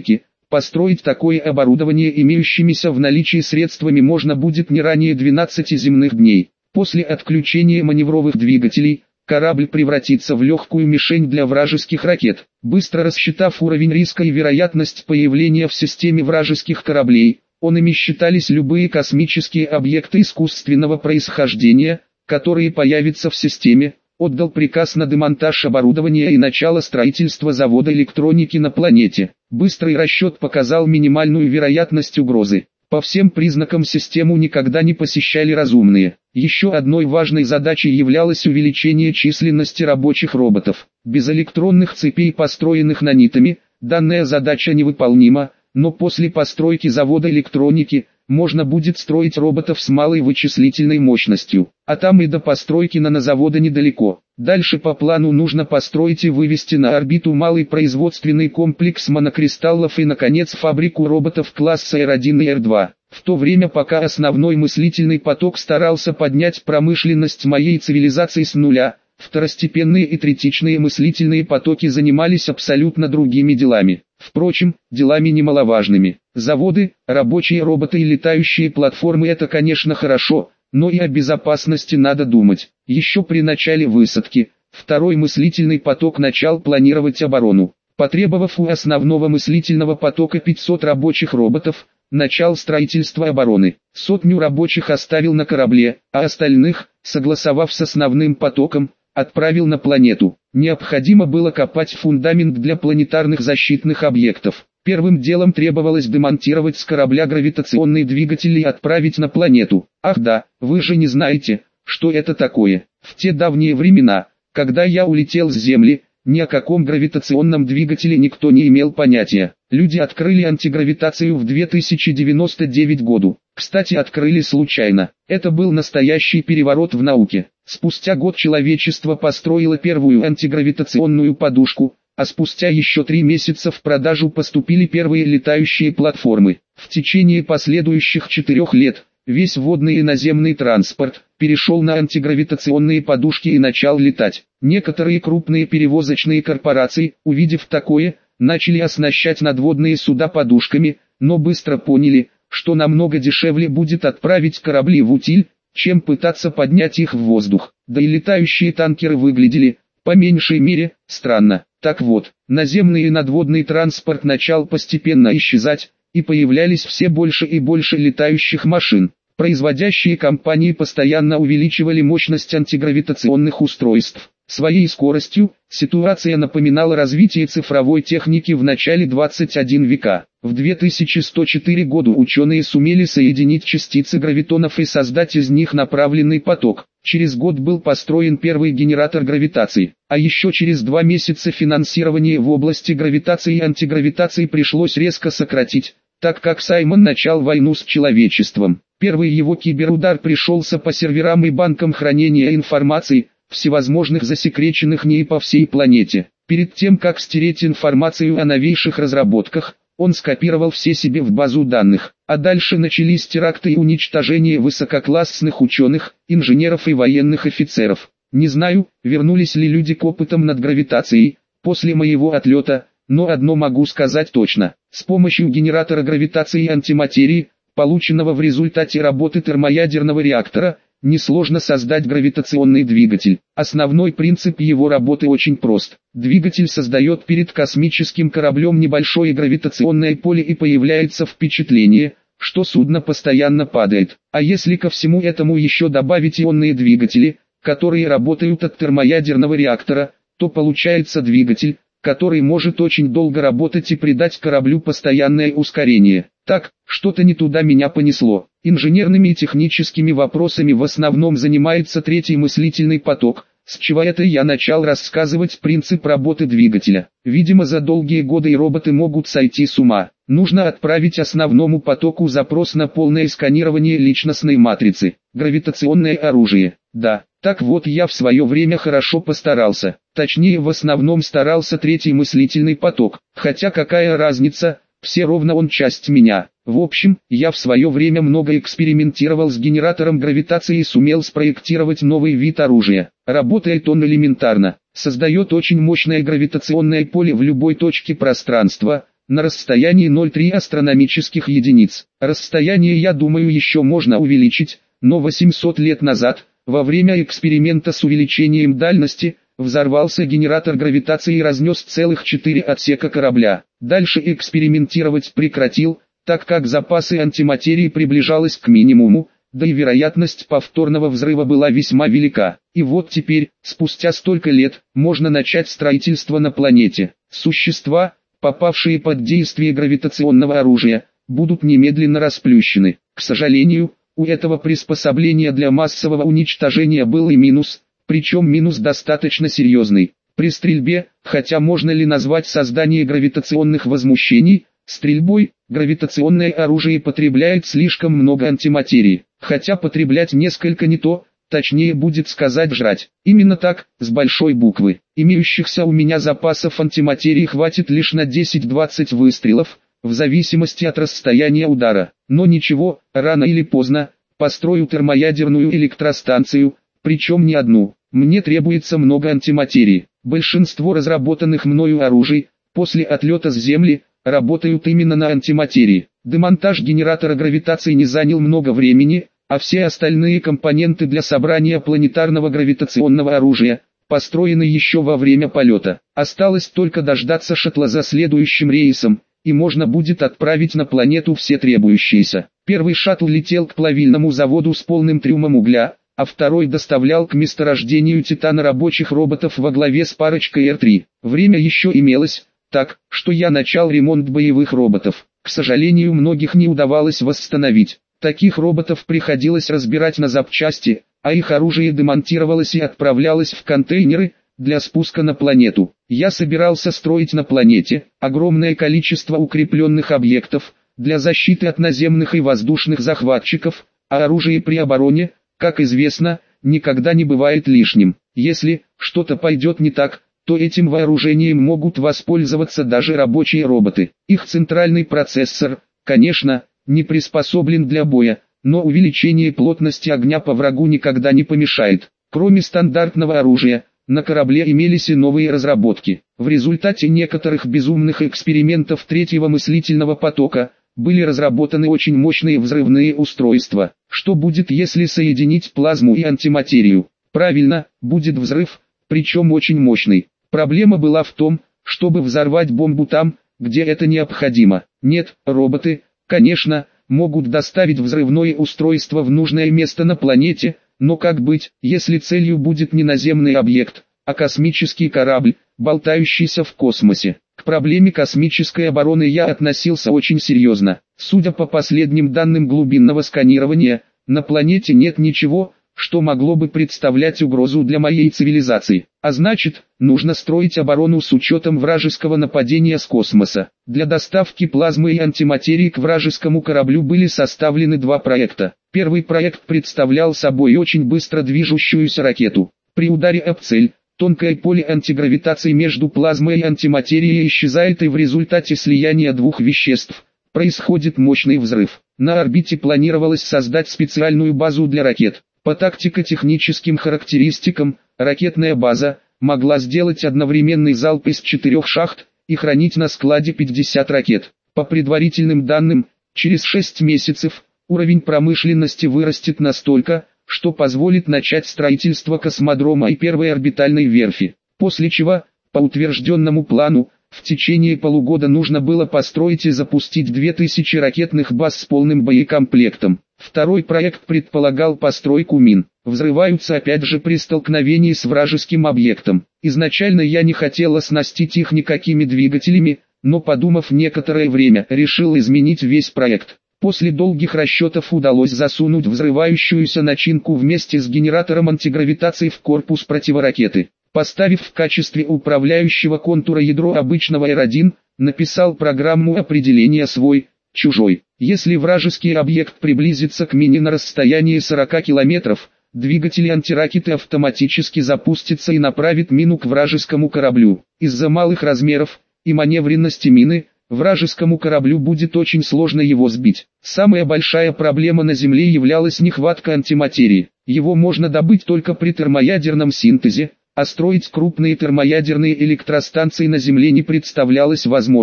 Построить такое оборудование имеющимися в наличии средствами можно будет не ранее 12 земных дней. После отключения маневровых двигателей, корабль превратится в легкую мишень для вражеских ракет. Быстро рассчитав уровень риска и вероятность появления в системе вражеских кораблей, ими считались любые космические объекты искусственного происхождения, которые появятся в системе, отдал приказ на демонтаж оборудования и начало строительства завода электроники на планете. Быстрый расчет показал минимальную вероятность угрозы. По всем признакам систему никогда не посещали разумные. Еще одной важной задачей являлось увеличение численности рабочих роботов. Без электронных цепей, построенных нанитами, данная задача невыполнима, но после постройки завода электроники, можно будет строить роботов с малой вычислительной мощностью. А там и до постройки нанозавода недалеко. Дальше по плану нужно построить и вывести на орбиту малый производственный комплекс монокристаллов и, наконец, фабрику роботов класса R1 и R2. В то время, пока основной мыслительный поток старался поднять промышленность моей цивилизации с нуля, второстепенные и третичные мыслительные потоки занимались абсолютно другими делами. Впрочем, делами немаловажными. Заводы, рабочие роботы и летающие платформы — это, конечно, хорошо, но и о безопасности надо думать. Еще при начале высадки, второй мыслительный поток начал планировать оборону. Потребовав у основного мыслительного потока 500 рабочих роботов, начал строительство обороны. 100 рабочих оставил на корабле, а остальных, согласовав с основным потоком, отправил на планету. Необходимо было копать фундамент для планетарных защитных объектов. Первым делом требовалось демонтировать с корабля гравитационные двигатели и отправить на планету. Ах да, вы же не знаете, что это такое. В те давние времена, когда я улетел с Земли, ни о каком гравитационном двигателе никто не имел понятия. Люди открыли антигравитацию в 2099 году. Кстати, открыли случайно. Это был настоящий переворот в науке. Спустя год человечество построило первую антигравитационную подушку, а спустя еще 3 месяца в продажу поступили первые летающие платформы. В течение последующих 4 лет весь водный и наземный транспорт перешел на антигравитационные подушки и начал летать. Некоторые крупные перевозочные корпорации, увидев такое, начали оснащать надводные суда подушками, но быстро поняли, что намного дешевле будет отправить корабли в утиль, чем пытаться поднять их в воздух. Да и летающие танкеры выглядели, по меньшей мере, странно. Так вот, наземный и надводный транспорт начал постепенно исчезать, и появлялись все больше и больше летающих машин. Производящие компании постоянно увеличивали мощность антигравитационных устройств. Своей скоростью, ситуация напоминала развитие цифровой техники в начале 21 века. В 2104 году ученые сумели соединить частицы гравитонов и создать из них направленный поток. Через год был построен первый генератор гравитации. А еще через 2 месяца финансирование в области гравитации и антигравитации пришлось резко сократить, так как Саймон начал войну с человечеством. Первый его киберудар пришелся по серверам и банкам хранения информации, всевозможных засекреченных НИИ по всей планете. Перед тем, как стереть информацию о новейших разработках, он скопировал все себе в базу данных. А дальше начались теракты и уничтожение высококлассных ученых, инженеров и военных офицеров. Не знаю, вернулись ли люди к опытам над гравитацией после моего отлета, но одно могу сказать точно. С помощью генератора гравитации и антиматерии, полученного в результате работы термоядерного реактора, несложно создать гравитационный двигатель. Основной принцип его работы очень прост. Двигатель создает перед космическим кораблем небольшое гравитационное поле и появляется впечатление, что судно постоянно падает. А если ко всему этому еще добавить ионные двигатели, которые работают от термоядерного реактора, то получается двигатель, который может очень долго работать и придать кораблю постоянное ускорение. Так, что-то не туда меня понесло. Инженерными и техническими вопросами в основном занимается третий мыслительный поток, с чего это я начал рассказывать принцип работы двигателя. Видимо, за долгие годы и роботы могут сойти с ума. Нужно отправить основному потоку запрос на полное сканирование личностной матрицы. Гравитационное оружие. Да, так вот я в свое время хорошо постарался. Точнее, в основном старался третий мыслительный поток. Хотя какая разница, все равно он часть меня. В общем, я в свое время много экспериментировал с генератором гравитации и сумел спроектировать новый вид оружия. Работает он элементарно. Создает очень мощное гравитационное поле в любой точке пространства, на расстоянии 0,3 астрономических единиц. Расстояние, я думаю, еще можно увеличить, но 800 лет назад, во время эксперимента с увеличением дальности, взорвался генератор гравитации и разнес целых 4 отсека корабля. Дальше экспериментировать прекратил, так как запасы антиматерии приближалась к минимуму, да и вероятность повторного взрыва была весьма велика. И вот теперь, спустя столько лет, можно начать строительство на планете. Существа, попавшие под действие гравитационного оружия, будут немедленно расплющены. К сожалению, у этого приспособления для массового уничтожения был и минус, причем минус достаточно серьезный. При стрельбе, хотя можно ли назвать создание гравитационных возмущений стрельбой, гравитационное оружие потребляет слишком много антиматерии, хотя потреблять несколько не то, точнее будет сказать жрать. Именно так, с большой буквы. Имеющихся у меня запасов антиматерии хватит лишь на 10-20 выстрелов, в зависимости от расстояния удара. Но ничего, рано или поздно, построю термоядерную электростанцию, причем не одну. Мне требуется много антиматерии. Большинство разработанных мною оружий, после отлета с Земли, работают именно на антиматерии. Демонтаж генератора гравитации не занял много времени, а все остальные компоненты для собрания планетарного гравитационного оружия построены еще во время полета. Осталось только дождаться шаттла за следующим рейсом, и можно будет отправить на планету все требующиеся. Первый шаттл летел к плавильному заводу с полным трюмом угля, а второй доставлял к месторождению титана рабочих роботов во главе с парочкой Р-3. Время еще имелось, так, что я начал ремонт боевых роботов. К сожалению, многих не удавалось восстановить. Таких роботов приходилось разбирать на запчасти, а их оружие демонтировалось и отправлялось в контейнеры для спуска на планету. Я собирался строить на планете огромное количество укрепленных объектов для защиты от наземных и воздушных захватчиков, а оружие при обороне, как известно, никогда не бывает лишним. Если что-то пойдет не так, то этим вооружением могут воспользоваться даже рабочие роботы. Их центральный процессор, конечно, не приспособлен для боя, но увеличение плотности огня по врагу никогда не помешает. Кроме стандартного оружия, на корабле имелись и новые разработки. В результате некоторых безумных экспериментов третьего мыслительного потока, были разработаны очень мощные взрывные устройства. Что будет, если соединить плазму и антиматерию? Правильно, будет взрыв, причем очень мощный. Проблема была в том, чтобы взорвать бомбу там, где это необходимо. Нет, роботы, конечно, могут доставить взрывное устройство в нужное место на планете, но как быть, если целью будет не наземный объект, а космический корабль, болтающийся в космосе? К проблеме космической обороны я относился очень серьезно. Судя по последним данным глубинного сканирования, на планете нет ничего, что могло бы представлять угрозу для моей цивилизации. А значит, нужно строить оборону с учетом вражеского нападения с космоса. Для доставки плазмы и антиматерии к вражескому кораблю были составлены два проекта. Первый проект представлял собой очень быстро движущуюся ракету. При ударе об цель, тонкое поле антигравитации между плазмой и антиматерией исчезает, и в результате слияния двух веществ происходит мощный взрыв. На орбите планировалось создать специальную базу для ракет. По тактико-техническим характеристикам, ракетная база могла сделать одновременный залп из 4 шахт и хранить на складе 50 ракет. По предварительным данным, через 6 месяцев уровень промышленности вырастет настолько, что позволит начать строительство космодрома и первой орбитальной верфи. После чего, по утвержденному плану, в течение полугода нужно было построить и запустить 2000 ракетных баз с полным боекомплектом. Второй проект предполагал постройку мин. Взрываются опять же при столкновении с вражеским объектом. Изначально я не хотел оснастить их никакими двигателями, но подумав некоторое время, решил изменить весь проект. После долгих расчетов удалось засунуть взрывающуюся начинку вместе с генератором антигравитации в корпус противоракеты. Поставив в качестве управляющего контура ядро обычного Р-1, написал программу определения свой, чужой. Если вражеский объект приблизится к мине на расстоянии 40 километров, двигатели антиракеты автоматически запустятся и направят мину к вражескому кораблю. Из-за малых размеров и маневренности мины, вражескому кораблю будет очень сложно его сбить. Самая большая проблема на Земле являлась нехватка антиматерии. Его можно добыть только при термоядерном синтезе, а строить крупные термоядерные электростанции на Земле не представлялось возможным.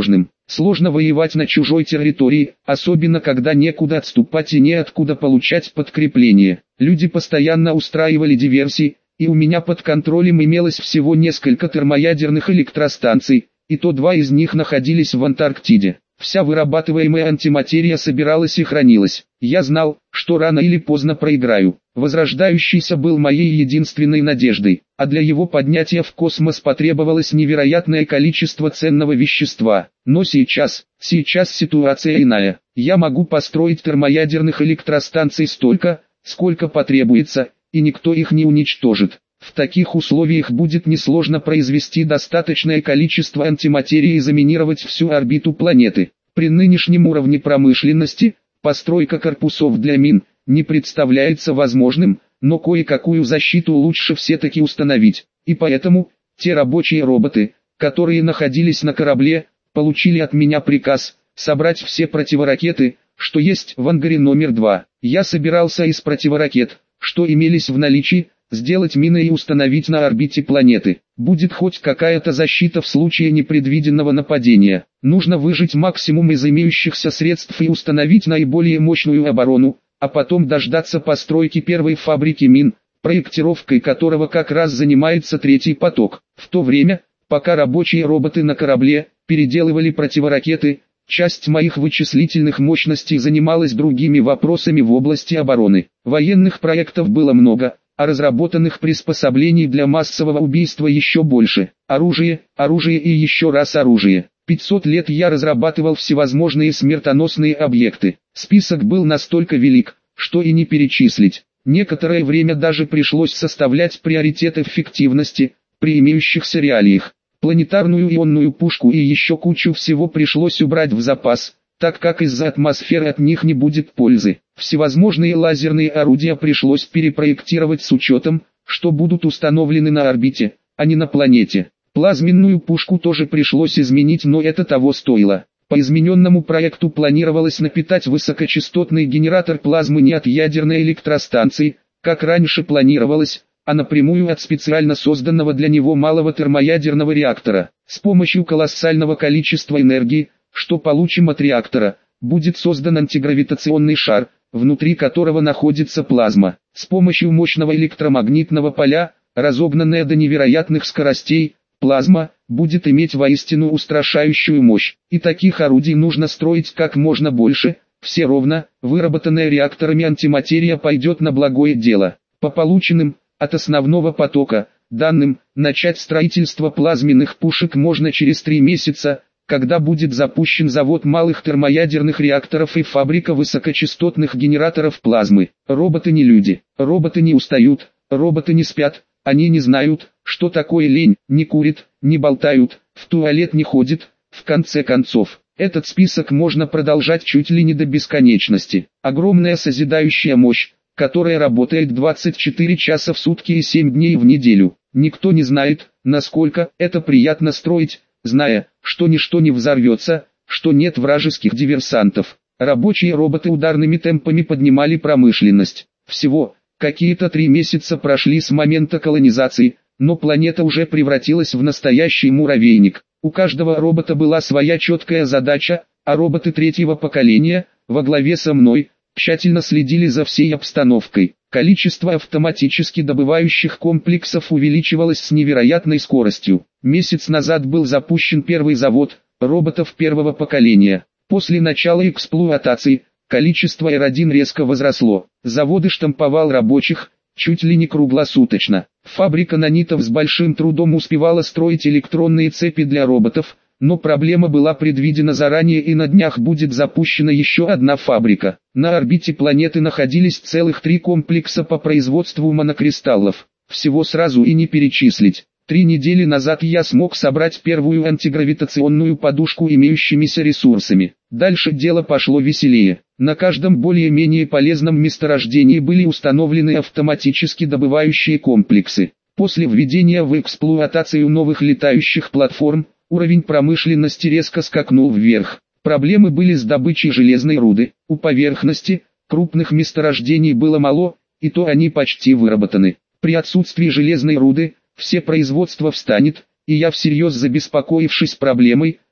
Сложно воевать на чужой территории, особенно когда некуда отступать и неоткуда получать подкрепление. Люди постоянно устраивали диверсии, и у меня под контролем имелось всего несколько термоядерных электростанций, и то 2 из них находились в Антарктиде. Вся вырабатываемая антиматерия собиралась и хранилась. Я знал, что рано или поздно проиграю. Возрождающийся был моей единственной надеждой, а для его поднятия в космос потребовалось невероятное количество ценного вещества. Но сейчас ситуация иная. Я могу построить термоядерных электростанций столько, сколько потребуется, и никто их не уничтожит. В таких условиях будет несложно произвести достаточное количество антиматерии и заминировать всю орбиту планеты. При нынешнем уровне промышленности, постройка корпусов для мин не представляется возможным, но кое-какую защиту лучше все-таки установить. И поэтому, те рабочие роботы, которые находились на корабле, получили от меня приказ собрать все противоракеты, что есть в ангаре номер 2. Я собирался из противоракет, что имелись в наличии, сделать мины и установить на орбите планеты. Будет хоть какая-то защита в случае непредвиденного нападения. Нужно выжать максимум из имеющихся средств и установить наиболее мощную оборону, а потом дождаться постройки первой фабрики мин, проектировкой которого как раз занимается третий поток. В то время, пока рабочие роботы на корабле переделывали противоракеты, часть моих вычислительных мощностей занималась другими вопросами в области обороны. Военных проектов было много, а разработанных приспособлений для массового убийства еще больше. Оружие, оружие и еще раз оружие. 500 лет я разрабатывал всевозможные смертоносные объекты. Список был настолько велик, что и не перечислить. Некоторое время даже пришлось составлять приоритет эффективности, при имеющихся реалиях. Планетарную ионную пушку и еще кучу всего пришлось убрать в запас, так как из-за атмосферы от них не будет пользы. Всевозможные лазерные орудия пришлось перепроектировать с учетом, что будут установлены на орбите, а не на планете. Плазменную пушку тоже пришлось изменить, но это того стоило. По измененному проекту планировалось напитать высокочастотный генератор плазмы не от ядерной электростанции, как раньше планировалось, а напрямую от специально созданного для него малого термоядерного реактора. С помощью колоссального количества энергии, что получим от реактора, будет создан антигравитационный шар, внутри которого находится плазма. С помощью мощного электромагнитного поля, разогнанная до невероятных скоростей, плазма будет иметь воистину устрашающую мощь. И таких орудий нужно строить как можно больше. Все ровно, выработанная реакторами антиматерия пойдет на благое дело. По полученным, от основного потока, данным, начать строительство плазменных пушек можно через 3 месяца, когда будет запущен завод малых термоядерных реакторов и фабрика высокочастотных генераторов плазмы. Роботы не люди, роботы не устают, роботы не спят, они не знают, что такое лень, не курят, не болтают, в туалет не ходят. В конце концов, этот список можно продолжать чуть ли не до бесконечности. Огромная созидающая мощь, которая работает 24 часа в сутки и 7 дней в неделю. Никто не знает, насколько это приятно строить, зная, что ничто не взорвется, что нет вражеских диверсантов. Рабочие роботы ударными темпами поднимали промышленность. Всего, какие-то 3 месяца прошли с момента колонизации, но планета уже превратилась в настоящий муравейник. У каждого робота была своя четкая задача, а роботы третьего поколения, во главе со мной, тщательно следили за всей обстановкой. Количество автоматически добывающих комплексов увеличивалось с невероятной скоростью. Месяц назад был запущен первый завод роботов первого поколения. После начала эксплуатации, количество R1 резко возросло. Завод штамповал рабочих, чуть ли не круглосуточно. Фабрика нанитов с большим трудом успевала строить электронные цепи для роботов, но проблема была предвидена заранее, и на днях будет запущена еще одна фабрика. На орбите планеты находились целых 3 комплекса по производству монокристаллов. Всего сразу и не перечислить. 3 недели назад я смог собрать первую антигравитационную подушку имеющимися ресурсами. Дальше дело пошло веселее. На каждом более-менее полезном месторождении были установлены автоматически добывающие комплексы. После введения в эксплуатацию новых летающих платформ, уровень промышленности резко скакнул вверх. Проблемы были с добычей железной руды. У поверхности, крупных месторождений было мало, и то они почти выработаны. При отсутствии железной руды, все производство встанет, и я всерьез забеспокоившись проблемой,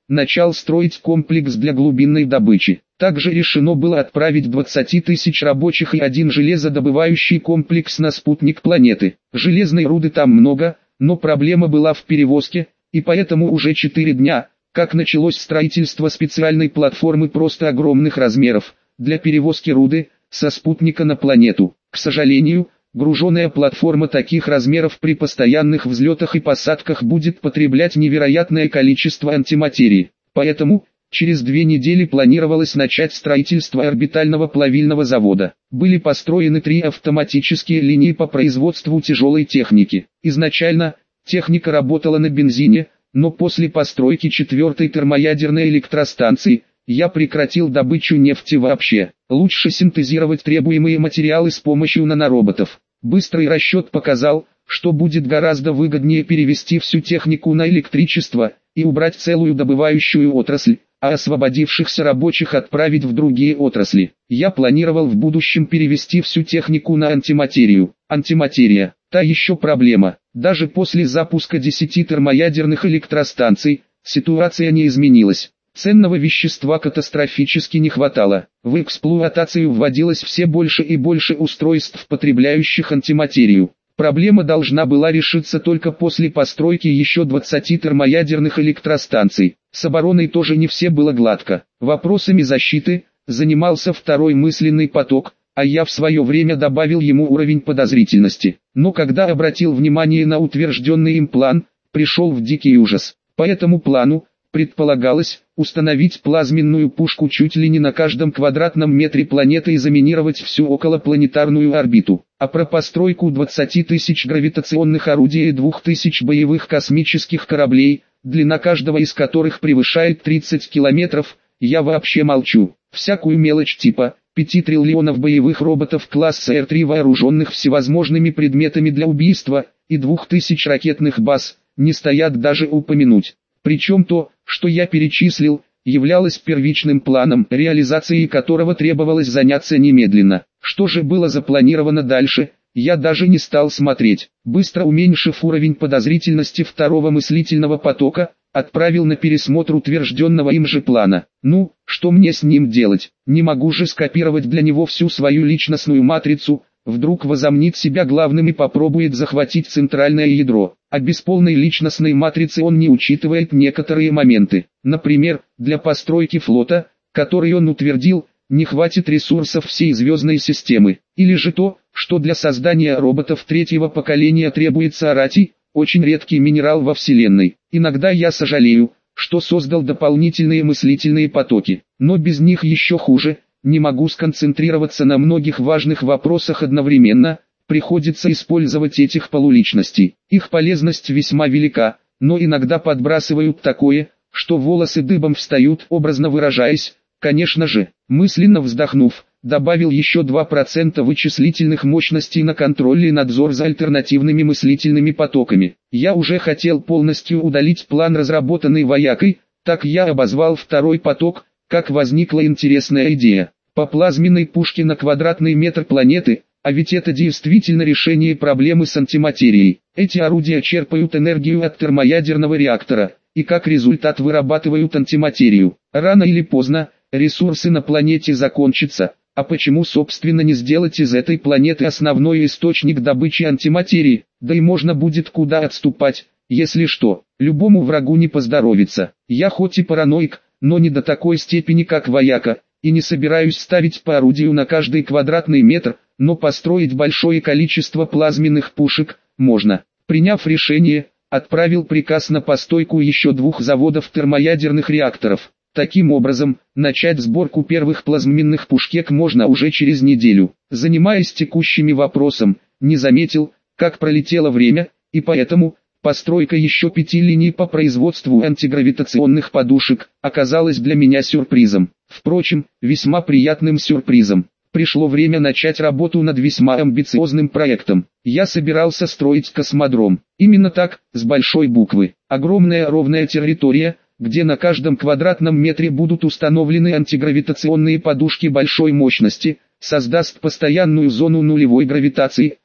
начал строить комплекс для глубинной добычи. Также решено было отправить 20 тысяч рабочих и один железодобывающий комплекс на спутник планеты. Железной руды там много, но проблема была в перевозке, и поэтому уже 4 дня, как началось строительство специальной платформы просто огромных размеров, для перевозки руды, со спутника на планету. К сожалению, груженная платформа таких размеров при постоянных взлетах и посадках будет потреблять невероятное количество антиматерии. Поэтому, через 2 недели планировалось начать строительство орбитального плавильного завода. Были построены 3 автоматические линии по производству тяжелой техники. Изначально, техника работала на бензине, но после постройки 4-й термоядерной электростанции, я прекратил добычу нефти вообще. Лучше синтезировать требуемые материалы с помощью нанороботов. Быстрый расчет показал, что будет гораздо выгоднее перевести всю технику на электричество и убрать целую добывающую отрасль, а освободившихся рабочих отправить в другие отрасли. Я планировал в будущем перевести всю технику на антиматерию. Антиматерия – та еще проблема. Даже после запуска 10 термоядерных электростанций, ситуация не изменилась. Ценного вещества катастрофически не хватало. В эксплуатацию вводилось все больше и больше устройств, потребляющих антиматерию. Проблема должна была решиться только после постройки еще 20 термоядерных электростанций. С обороной тоже не все было гладко. Вопросами защиты занимался второй мысленный поток, а я в свое время добавил ему уровень подозрительности. Но когда обратил внимание на утвержденный им план, пришел в дикий ужас. По этому плану предполагалось установить плазменную пушку чуть ли не на каждом квадратном метре планеты и заминировать всю околопланетарную орбиту. А про постройку 20 тысяч гравитационных орудий и 2000 боевых космических кораблей, длина каждого из которых превышает 30 километров, я вообще молчу. Всякую мелочь типа 5 триллионов боевых роботов класса Р-3, вооруженных всевозможными предметами для убийства, и 2000 ракетных баз, не стоят даже упомянуть. Причем то, что я перечислил, являлось первичным планом, реализацией которого требовалось заняться немедленно. Что же было запланировано дальше, я даже не стал смотреть. Быстро уменьшив уровень подозрительности второго мыслительного потока, отправил на пересмотр утвержденного им же плана. Ну, что мне с ним делать? Не могу же скопировать для него всю свою личностную матрицу. Вдруг возомнит себя главным и попробует захватить центральное ядро. А без полной личностной матрицы он не учитывает некоторые моменты. Например, для постройки флота, который он утвердил, не хватит ресурсов всей звездной системы. Или же то, что для создания роботов 3-го поколения требуется аратий, очень редкий минерал во Вселенной. Иногда я сожалею, что создал дополнительные мыслительные потоки. Но без них еще хуже. Не могу сконцентрироваться на многих важных вопросах одновременно, приходится использовать этих полуличностей. Их полезность весьма велика, но иногда подбрасывают такое, что волосы дыбом встают, образно выражаясь. Конечно же, мысленно вздохнув, добавил еще 2% вычислительных мощностей на контроль и надзор за альтернативными мыслительными потоками. Я уже хотел полностью удалить план, разработанный воякой, так я обозвал второй поток, как возникла интересная идея. По плазменной пушке на квадратный метр планеты, а ведь это действительно решение проблемы с антиматерией. Эти орудия черпают энергию от термоядерного реактора, и как результат вырабатывают антиматерию. Рано или поздно, ресурсы на планете закончатся, а почему собственно не сделать из этой планеты основной источник добычи антиматерии, да и можно будет куда отступать, если что, любому врагу не поздоровится. Я хоть и параноик, но не до такой степени как вояка, и не собираюсь ставить по орудию на каждый квадратный метр, но построить большое количество плазменных пушек можно. Приняв решение, отправил приказ на постройку еще 2 заводов термоядерных реакторов. Таким образом, начать сборку первых плазменных пушек можно уже через неделю. Занимаясь текущими вопросом, не заметил, как пролетело время, и поэтому постройка еще 5 линий по производству антигравитационных подушек оказалась для меня сюрпризом. Впрочем, весьма приятным сюрпризом. Пришло время начать работу над весьма амбициозным проектом. Я собирался строить космодром. Именно так, с большой буквы. Огромная ровная территория, где на каждом квадратном метре будут установлены антигравитационные подушки большой мощности, создаст постоянную зону нулевой гравитации,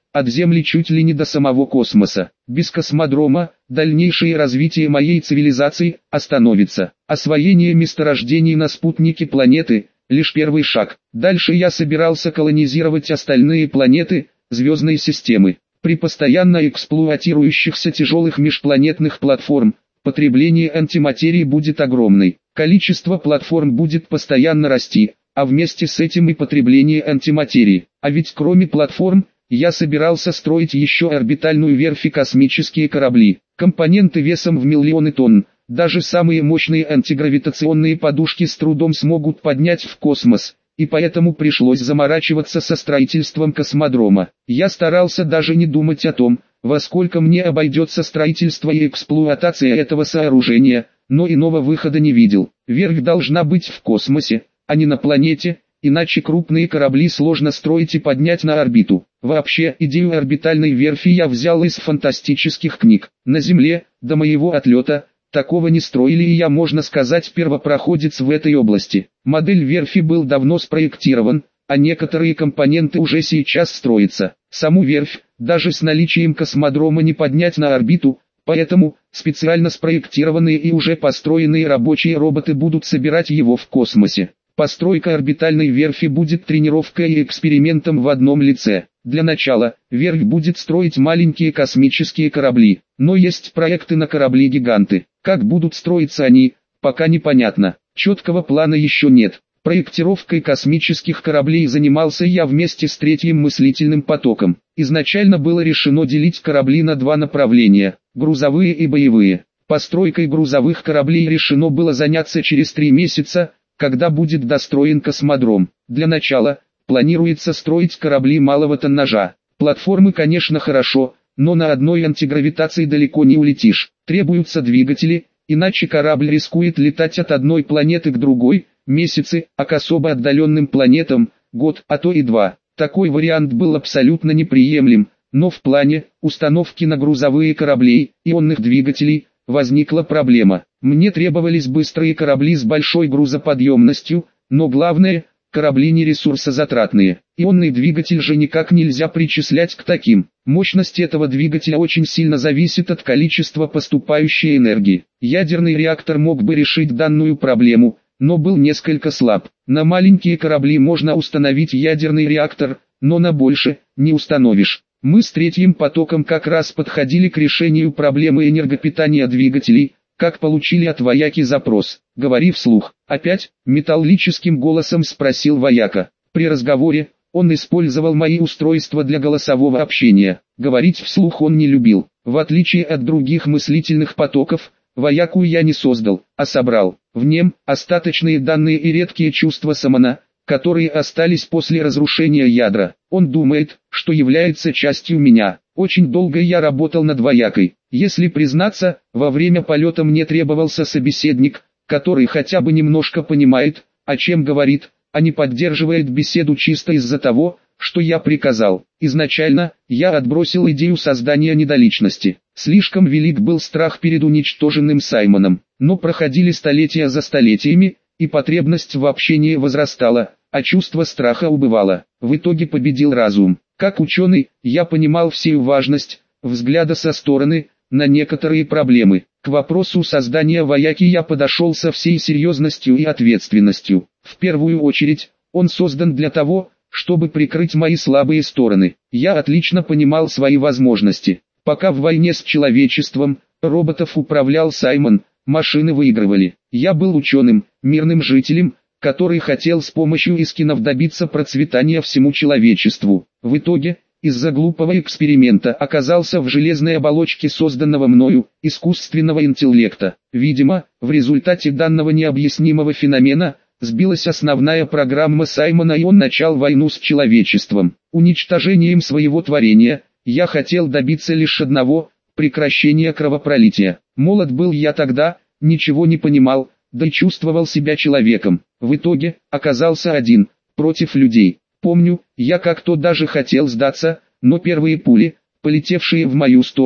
от Земли чуть ли не до самого космоса. Без космодрома дальнейшее развитие моей цивилизации остановится. Освоение месторождений на спутнике планеты – лишь первый шаг. Дальше я собирался колонизировать остальные планеты звездной системы. При постоянно эксплуатирующихся тяжелых межпланетных платформ потребление антиматерии будет огромной. Количество платформ будет постоянно расти, а вместе с этим и потребление антиматерии. А ведь кроме платформ, я собирался строить еще орбитальную верфь и космические корабли. Компоненты весом в миллионы тонн, даже самые мощные антигравитационные подушки с трудом смогут поднять в космос, и поэтому пришлось заморачиваться со строительством космодрома. Я старался даже не думать о том, во сколько мне обойдется строительство и эксплуатация этого сооружения, но иного выхода не видел. Верфь должна быть в космосе, а не на планете, иначе крупные корабли сложно строить и поднять на орбиту. Вообще, идею орбитальной верфи я взял из фантастических книг. На Земле, до моего отлета, такого не строили, и я, можно сказать, первопроходец в этой области. Модель верфи был давно спроектирован, а некоторые компоненты уже сейчас строятся. Саму верфь, даже с наличием космодрома, не поднять на орбиту, поэтому специально спроектированные и уже построенные рабочие роботы будут собирать его в космосе. Постройка орбитальной верфи будет тренировкой и экспериментом в одном лице. Для начала, верфь будет строить маленькие космические корабли, но есть проекты на корабли-гиганты. Как будут строиться они, пока непонятно. Четкого плана еще нет. Проектировкой космических кораблей занимался я вместе с третьим мыслительным потоком. Изначально было решено делить корабли на два направления – грузовые и боевые. Постройкой грузовых кораблей решено было заняться через 3 месяца, когда будет достроен космодром. Для начала планируется строить корабли малого тоннажа. Платформы, конечно, хорошо, но на одной антигравитации далеко не улетишь. Требуются двигатели, иначе корабль рискует летать от одной планеты к другой, месяцы, а к особо отдаленным планетам – год, а то и 2. Такой вариант был абсолютно неприемлем, но в плане установки на грузовые корабли ионных двигателей возникла проблема. Мне требовались быстрые корабли с большой грузоподъемностью, но главное – корабли не ресурсозатратные. Ионный двигатель же никак нельзя причислять к таким. Мощность этого двигателя очень сильно зависит от количества поступающей энергии. Ядерный реактор мог бы решить данную проблему, но был несколько слаб. На маленькие корабли можно установить ядерный реактор, но на больше не установишь. Мы с третьим потоком как раз подходили к решению проблемы энергопитания двигателей, как получили от вояки запрос. «Говори вслух». Опять, металлическим голосом спросил вояка. При разговоре, он использовал мои устройства для голосового общения. Говорить вслух он не любил. В отличие от других мыслительных потоков, вояку я не создал, а собрал. В нем остаточные данные и редкие чувства самана, которые остались после разрушения ядра. Он думает, что является частью меня. Очень долго я работал над воякой. Если признаться, во время полета мне требовался собеседник, который хотя бы немножко понимает, о чем говорит, а не поддерживает беседу чисто из-за того, что я приказал. Изначально, я отбросил идею создания недоличности. Слишком велик был страх перед уничтоженным Саймоном. Но проходили столетия за столетиями, и потребность в общении возрастала, а чувство страха убывало. В итоге победил разум. Как ученый, я понимал всю важность взгляда со стороны на некоторые проблемы. К вопросу создания вояки я подошел со всей серьезностью и ответственностью. В первую очередь, он создан для того, чтобы прикрыть мои слабые стороны. Я отлично понимал свои возможности. Пока в войне с человечеством роботов управлял Саймон, машины выигрывали. Я был ученым, мирным жителем, который хотел с помощью эскинов добиться процветания всему человечеству. В итоге, из-за глупого эксперимента оказался в железной оболочке созданного мною искусственного интеллекта. Видимо, в результате данного необъяснимого феномена сбилась основная программа Саймона, и он начал войну с человечеством. Уничтожением своего творения я хотел добиться лишь одного – прекращения кровопролития. Молод был я тогда, ничего не понимал, да и чувствовал себя человеком. В итоге, оказался один, против людей. Помню, я как-то даже хотел сдаться, но первые пули, полетевшие в мою сторону,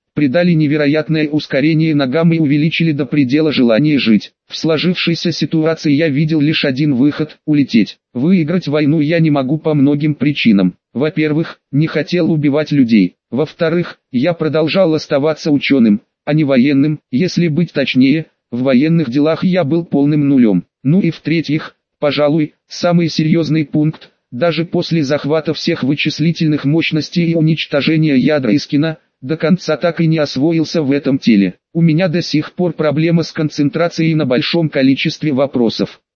придали невероятное ускорение ногам и увеличили до предела желание жить. В сложившейся ситуации я видел лишь один выход – улететь. Выиграть войну я не могу по многим причинам. Во-первых, не хотел убивать людей. Во-вторых, я продолжал оставаться ученым, а не военным, если быть точнее, в военных делах я был полным нулем. Ну и в-третьих, пожалуй, самый серьезный пункт, даже после захвата всех вычислительных мощностей и уничтожения ядра Искина, до конца так и не освоился в этом теле. У меня до сих пор проблема с концентрацией на большом количестве вопросов.